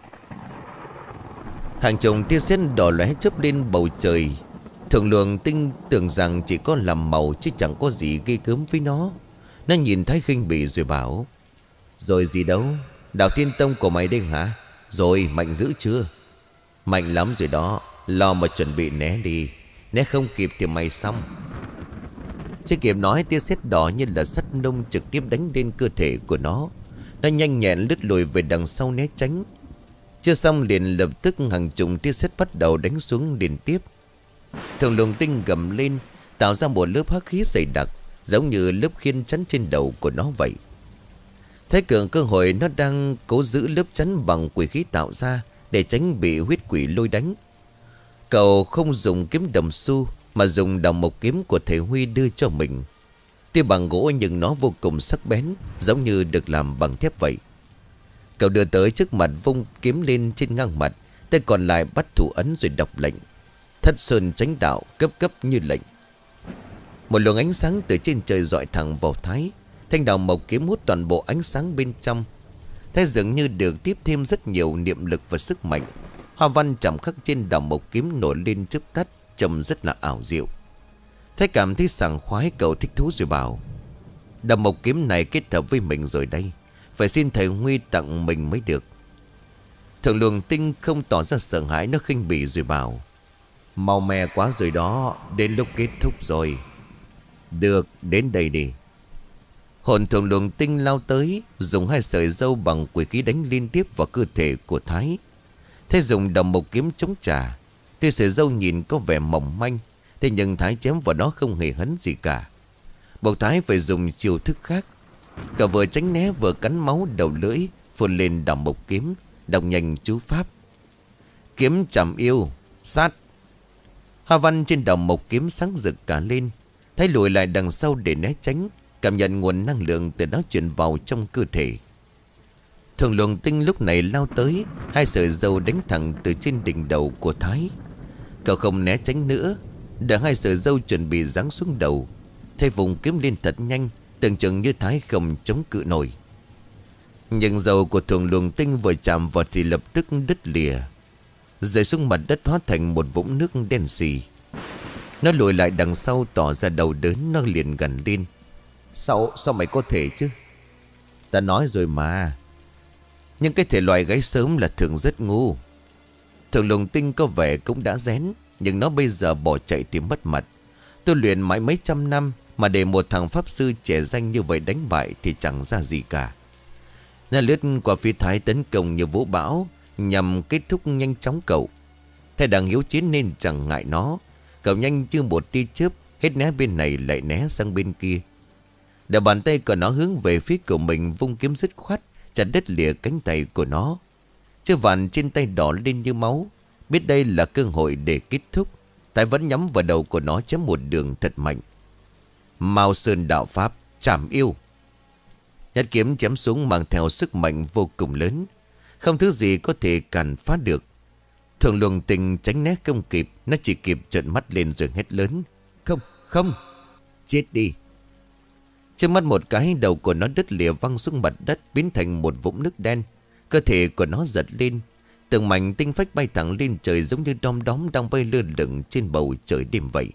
Hàng chục tia sét đỏ lóe chớp lên bầu trời. Thượng luồng tinh tưởng rằng chỉ có làm màu chứ chẳng có gì ghê gớm với nó. Nó nhìn Thái khinh bỉ rồi bảo: Rồi gì đâu, Đạo Thiên Tông của mày đây hả? Rồi mạnh dữ chưa? Mạnh lắm rồi đó, lo mà chuẩn bị né đi. Né không kịp thì mày xong. Chưa kịp nói, tia sét đỏ như là sắt nung trực tiếp đánh lên cơ thể của nó. Nó nhanh nhẹn lướt lùi về đằng sau né tránh. Chưa xong liền lập tức hàng chục tia sét bắt đầu đánh xuống liên tiếp. Thượng luồng tinh gầm lên, tạo ra một lớp hắc khí dày đặc, giống như lớp khiên chắn trên đầu của nó vậy. Thái Cường cơ hội nó đang cố giữ lớp chắn bằng quỷ khí tạo ra để tránh bị huyết quỷ lôi đánh. Cậu không dùng kiếm đồng xu mà dùng đồng một kiếm của thầy Huy đưa cho mình. Tuy bằng gỗ nhưng nó vô cùng sắc bén, giống như được làm bằng thép vậy. Cậu đưa tới trước mặt vung kiếm lên trên ngang mặt, tay còn lại bắt thủ ấn rồi đọc lệnh: Thất sơn chánh đạo, cấp cấp như lệnh. Một luồng ánh sáng từ trên trời dọi thẳng vào Thái. Thanh đào mộc kiếm hút toàn bộ ánh sáng bên trong. Thái dường như được tiếp thêm rất nhiều niệm lực và sức mạnh. Hoa văn chạm khắc trên đào mộc kiếm nổi lên chớp tắt, trông rất là ảo diệu. Thái cảm thấy sảng khoái, cậu thích thú rồi bảo: Đào mộc kiếm này kết hợp với mình rồi đây, phải xin thầy Huy tặng mình mới được. Thượng Luồng Tinh không tỏ ra sợ hãi, nó khinh bỉ rồi bảo: Mau me quá rồi đó, đến lúc kết thúc rồi. Được, đến đây đi. Hồn Thượng Luồng Tinh lao tới, dùng hai sợi râu bằng quỷ khí đánh liên tiếp vào cơ thể của Thái. Thế dùng đồng một kiếm chống trả. Tuy sợi râu nhìn có vẻ mỏng manh, thế nhưng Thái chém vào đó không hề hấn gì cả. Buộc Thái phải dùng chiêu thức khác. Cậu vừa tránh né vừa cắn máu đầu lưỡi, phun lên đồng một kiếm, đọc nhanh chú pháp: Kiếm chạm yêu, sát. Hoa văn trên đồng một kiếm sáng rực cả lên. Thái lùi lại đằng sau để né tránh, cảm nhận nguồn năng lượng từ đó truyền vào trong cơ thể. Thượng Luồng Tinh lúc này lao tới, hai sợi râu đánh thẳng từ trên đỉnh đầu của Thái. Cậu không né tránh nữa, đợi hai sợi râu chuẩn bị giáng xuống đầu, thay vùng kiếm lên thật nhanh, tưởng chừng như Thái không chống cự nổi. Nhưng râu của Thượng Luồng Tinh vừa chạm vào thì lập tức đứt lìa, rơi xuống mặt đất hóa thành một vũng nước đen xì. Nó lùi lại đằng sau tỏ ra đầu đớn, nó liền gần lên: Sao, sao mày có thể chứ? Ta nói rồi mà. Nhưng cái thể loại gáy sớm là thường rất ngu. Thượng Luồng Tinh có vẻ cũng đã rén, nhưng nó bây giờ bỏ chạy thì mất mặt. Tôi luyện mãi mấy trăm năm, mà để một thằng pháp sư trẻ danh như vậy đánh bại thì chẳng ra gì cả. Nó lướt qua phía Thái tấn công như vũ bão, nhằm kết thúc nhanh chóng cậu. Thái đang hiếu chiến nên chẳng ngại nó. Cậu nhanh như một tia chớp, hết né bên này lại né sang bên kia. Đầu bàn tay của nó hướng về phía của mình, vung kiếm dứt khoát, chặt đứt lìa cánh tay của nó. Chữ vằn trên tay đỏ lên như máu. Biết đây là cơ hội để kết thúc, Thái vẫn nhắm vào đầu của nó chém một đường thật mạnh. Mao Sơn đạo pháp chảm yêu. Nhát kiếm chém xuống mang theo sức mạnh vô cùng lớn, không thứ gì có thể cản phá được. Thượng Luồng Tinh tránh né không kịp, nó chỉ kịp trợn mắt lên rồi hét lớn: Không, không, chết đi. Trước mắt một cái, đầu của nó đứt lìa văng xuống mặt đất, biến thành một vũng nước đen. Cơ thể của nó giật lên, từng mảnh tinh phách bay thẳng lên trời, giống như đom đóm đang bay lơ lửng trên bầu trời đêm vậy.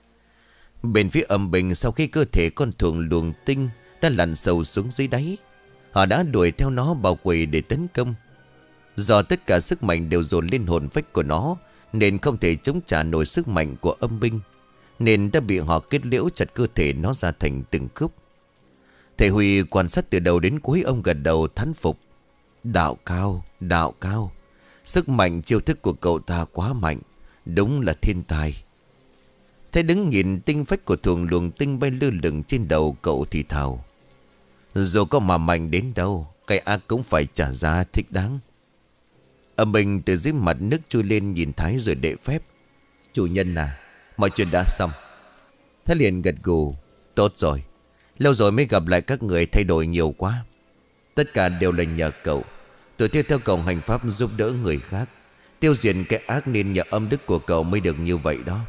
Bên phía âm bình, sau khi cơ thể con Thượng Luồng Tinh đã lặn sâu xuống dưới đáy, họ đã đuổi theo nó bao quỳ để tấn công. Do tất cả sức mạnh đều dồn lên hồn phách của nó, nên không thể chống trả nổi sức mạnh của âm binh, nên đã bị họ kết liễu chặt cơ thể nó ra thành từng khúc. Thầy Huy quan sát từ đầu đến cuối, ông gật đầu thán phục: Đạo cao, đạo cao. Sức mạnh chiêu thức của cậu ta quá mạnh, đúng là thiên tài. Thầy đứng nhìn tinh phách của Thượng Luồng Tinh bay lơ lửng trên đầu cậu thì thào: Dù có mà mạnh đến đâu, cái ác cũng phải trả giá thích đáng. Âm binh từ dưới mặt nước chui lên nhìn Thái rồi đệ phép: Chủ nhân à, mọi chuyện đã xong. Thái liền gật gù: Tốt rồi, lâu rồi mới gặp lại các người, thay đổi nhiều quá. Tất cả đều là nhờ cậu. Tôi theo theo cậu hành pháp giúp đỡ người khác, tiêu diệt cái ác, nên nhờ âm đức của cậu mới được như vậy đó.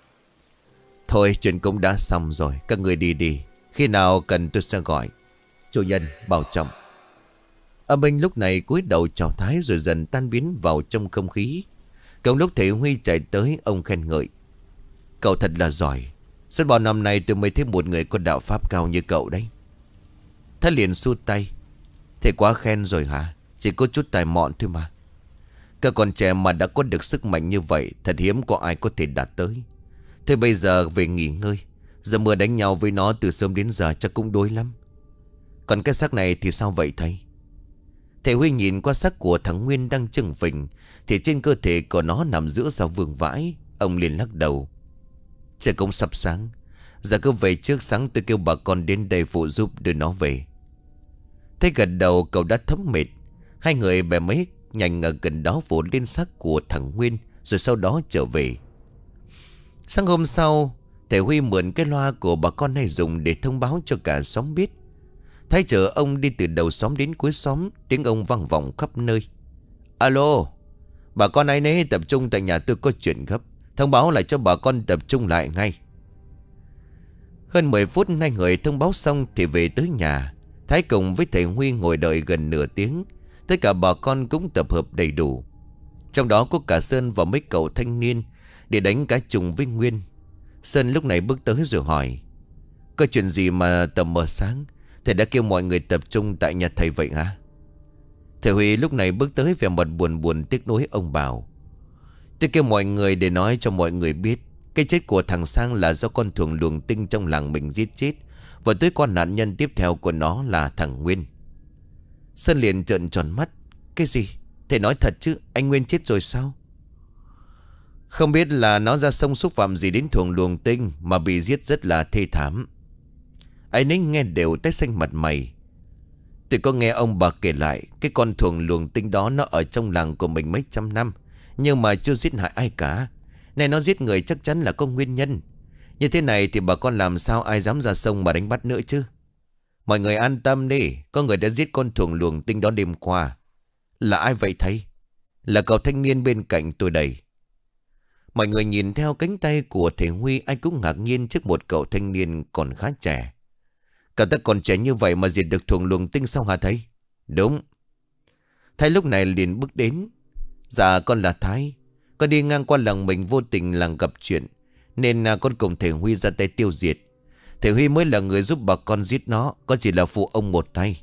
Thôi, chuyện cũng đã xong rồi, các người đi đi, khi nào cần tôi sẽ gọi. Chủ nhân bảo trọng. Âm binh lúc này cúi đầu chào Thái rồi dần tan biến vào trong không khí. Cùng lúc thầy Huy chạy tới, ông khen ngợi: Cậu thật là giỏi. Suốt bao năm nay tôi mới thấy một người có đạo pháp cao như cậu đấy. Thái liền xua tay: Thầy quá khen rồi hả? Chỉ có chút tài mọn thôi mà. Các con trẻ mà đã có được sức mạnh như vậy, thật hiếm có ai có thể đạt tới. Thế bây giờ về nghỉ ngơi. Giờ mưa đánh nhau với nó từ sớm đến giờ chắc cũng đuối lắm. Còn cái xác này thì sao vậy thầy? Thầy Huy nhìn qua xác của thằng Nguyên đang chừng phình, thì trên cơ thể của nó nằm giữa sao vương vãi. Ông liền lắc đầu: Trời cũng sắp sáng, giờ cứ về trước, sáng tôi kêu bà con đến đây phụ giúp đưa nó về. Thấy gật đầu, cậu đã thấm mệt. Hai người bè mấy nhanh ở gần đó phủ lên xác của thằng Nguyên, rồi sau đó trở về. Sáng hôm sau, thầy Huy mượn cái loa của bà con này dùng để thông báo cho cả xóm biết. Thái chở ông đi từ đầu xóm đến cuối xóm, tiếng ông vang vọng khắp nơi: Alo, bà con ai nấy tập trung tại nhà tôi có chuyện gấp, thông báo lại cho bà con tập trung lại ngay. Hơn mười phút hai người thông báo xong thì về tới nhà. Thái cùng với thầy Huy ngồi đợi gần nửa tiếng. Tất cả bà con cũng tập hợp đầy đủ, trong đó có cả Sơn và mấy cậu thanh niên, để đánh cá trùng với Nguyên. Sơn lúc này bước tới rồi hỏi: Có chuyện gì mà tầm mờ sáng thầy đã kêu mọi người tập trung tại nhà thầy vậy hả? Thầy Huy lúc này bước tới vẻ mặt buồn buồn tiếc nuối. Ông bảo: tôi kêu mọi người để nói cho mọi người biết, cái chết của thằng Sang là do con thuồng luồng tinh trong làng mình giết chết. Và tới con nạn nhân tiếp theo của nó là thằng Nguyên. Sơn liền trợn tròn mắt. Cái gì? Thầy nói thật chứ? Anh Nguyên chết rồi sao? Không biết là nó ra sông xúc phạm gì đến thuồng luồng tinh mà bị giết rất là thê thảm. Anh ấy nghe đều tái xanh mặt mày. Tôi có nghe ông bà kể lại, cái con thuồng luồng tinh đó nó ở trong làng của mình mấy trăm năm, nhưng mà chưa giết hại ai cả. Này nó giết người chắc chắn là có nguyên nhân. Như thế này thì bà con làm sao ai dám ra sông mà đánh bắt nữa chứ? Mọi người an tâm đi. Có người đã giết con thuồng luồng tinh đó đêm qua. Là ai vậy thầy? Là cậu thanh niên bên cạnh tôi đây. Mọi người nhìn theo cánh tay của thầy Huy, ai cũng ngạc nhiên trước một cậu thanh niên còn khá trẻ. Cậu ta còn trẻ như vậy mà diệt được thuồng luồng tinh sao hả thầy? Đúng. Thầy lúc này liền bước đến. Dạ con là Thái. Con đi ngang qua làng mình vô tình làng gặp chuyện, nên con cùng thầy Huy ra tay tiêu diệt. Thầy Huy mới là người giúp bà con giết nó, con chỉ là phụ ông một tay.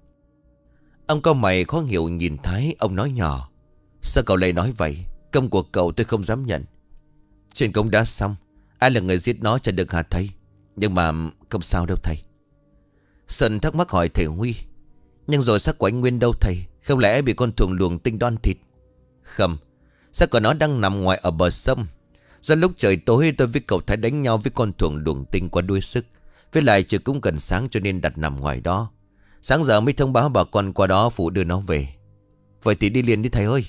Ông cau mày khó hiểu nhìn Thái. Ông nói nhỏ: sao cậu lại nói vậy? Công của cậu tôi không dám nhận. Chuyện công đã xong, ai là người giết nó chẳng được hả thầy? Nhưng mà không sao đâu thầy. Sơn thắc mắc hỏi thầy Huy: nhưng rồi xác của anh Nguyên đâu thầy? Không lẽ bị con thuồng luồng tinh đoan thịt? Không, xác của nó đang nằm ngoài ở bờ sông. Do lúc trời tối tôi với cậu Thái đánh nhau với con thuồng luồng tinh quá đuối sức. Với lại trời cũng gần sáng cho nên đặt nằm ngoài đó. Sáng giờ mới thông báo bà con qua đó phụ đưa nó về. Vậy thì đi liền đi thầy ơi.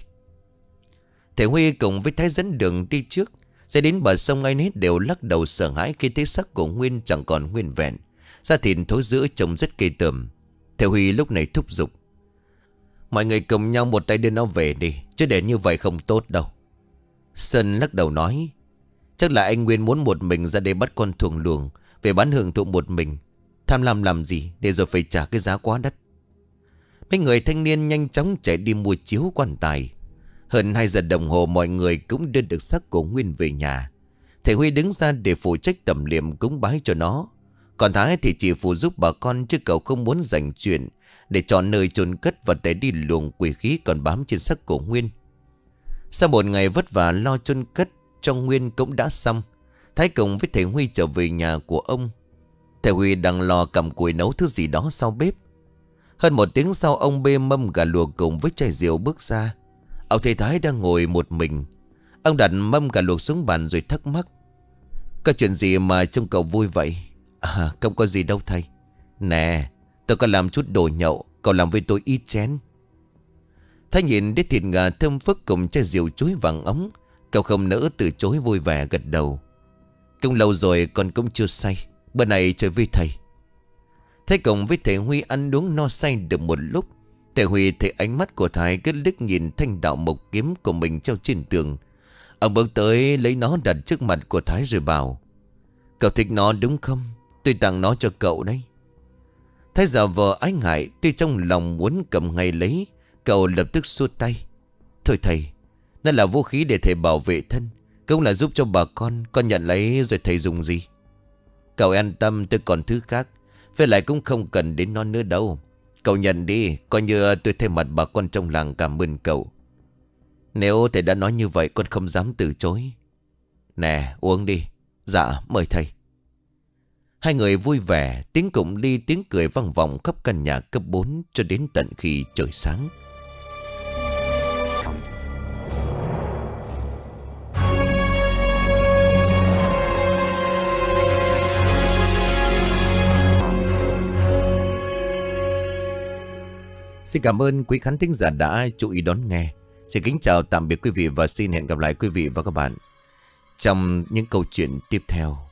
Thầy Huy cùng với Thái dẫn đường đi trước. Ra đến bờ sông ai nấy đều lắc đầu sợ hãi khi thấy xác của Nguyên chẳng còn nguyên vẹn. Da thịt thối rữa trông rất kỳ tởm. Thầy Huy lúc này thúc giục: mọi người cùng nhau một tay đưa nó về đi, chứ để như vậy không tốt đâu. Sơn lắc đầu nói: chắc là anh Nguyên muốn một mình ra đây bắt con thuồng luồng về bán hưởng thụ một mình. Tham lam làm gì để rồi phải trả cái giá quá đắt. Mấy người thanh niên nhanh chóng chạy đi mua chiếu quan tài. Hơn hai giờ đồng hồ mọi người cũng đưa được xác của Nguyên về nhà. Thầy Huy đứng ra để phụ trách tẩm liệm cúng bái cho nó. Còn Thái thì chỉ phụ giúp bà con, chứ cậu không muốn dành chuyện để chọn nơi chôn cất và để đi luồng quỷ khí còn bám trên xác của Nguyên. Sau một ngày vất vả lo chôn cất cho Nguyên cũng đã xong, Thái cùng với thầy Huy trở về nhà của ông. Thầy Huy đang lo cầm củi nấu thứ gì đó sau bếp. Hơn một tiếng sau, ông bê mâm gà luộc cùng với chai rượu bước ra. Ông thầy Thái đang ngồi một mình. Ông đặt mâm gà luộc xuống bàn rồi thắc mắc: có chuyện gì mà trông cậu vui vậy? À, không có gì đâu thầy. Nè, tôi có làm chút đồ nhậu, cậu làm với tôi ít chén. Thái nhìn đĩa thịt gà thơm phức cùng chai rượu chuối vàng ống, cậu không nỡ từ chối, vui vẻ gật đầu. Cũng lâu rồi con cũng chưa say, bữa này chơi với thầy. Thái cùng với thầy Huy ăn uống no say được một lúc. Thầy Huy thấy ánh mắt của Thái cứ liếc nhìn thanh đạo mộc kiếm của mình treo trên tường. Ông bước tới lấy nó đặt trước mặt của Thái rồi bảo: cậu thích nó đúng không? Tôi tặng nó cho cậu đấy. Thái giả vờ ái ngại, tuy trong lòng muốn cầm ngay lấy, cậu lập tức xua tay: thôi thầy, nó là vũ khí để thầy bảo vệ thân, cũng là giúp cho bà con. Con nhận lấy rồi thầy dùng gì? Cậu an tâm, tôi còn thứ khác. Với lại cũng không cần đến nó nữa đâu. Cậu nhận đi, coi như tôi thay mặt bà con trong làng cảm ơn cậu. Nếu thầy đã nói như vậy, con không dám từ chối. Nè, uống đi. Dạ, mời thầy. Hai người vui vẻ, tiếng cụng ly tiếng cười vang vọng khắp căn nhà cấp bốn cho đến tận khi trời sáng. Xin cảm ơn quý khán thính giả đã chú ý đón nghe. Xin kính chào tạm biệt quý vị và xin hẹn gặp lại quý vị và các bạn trong những câu chuyện tiếp theo.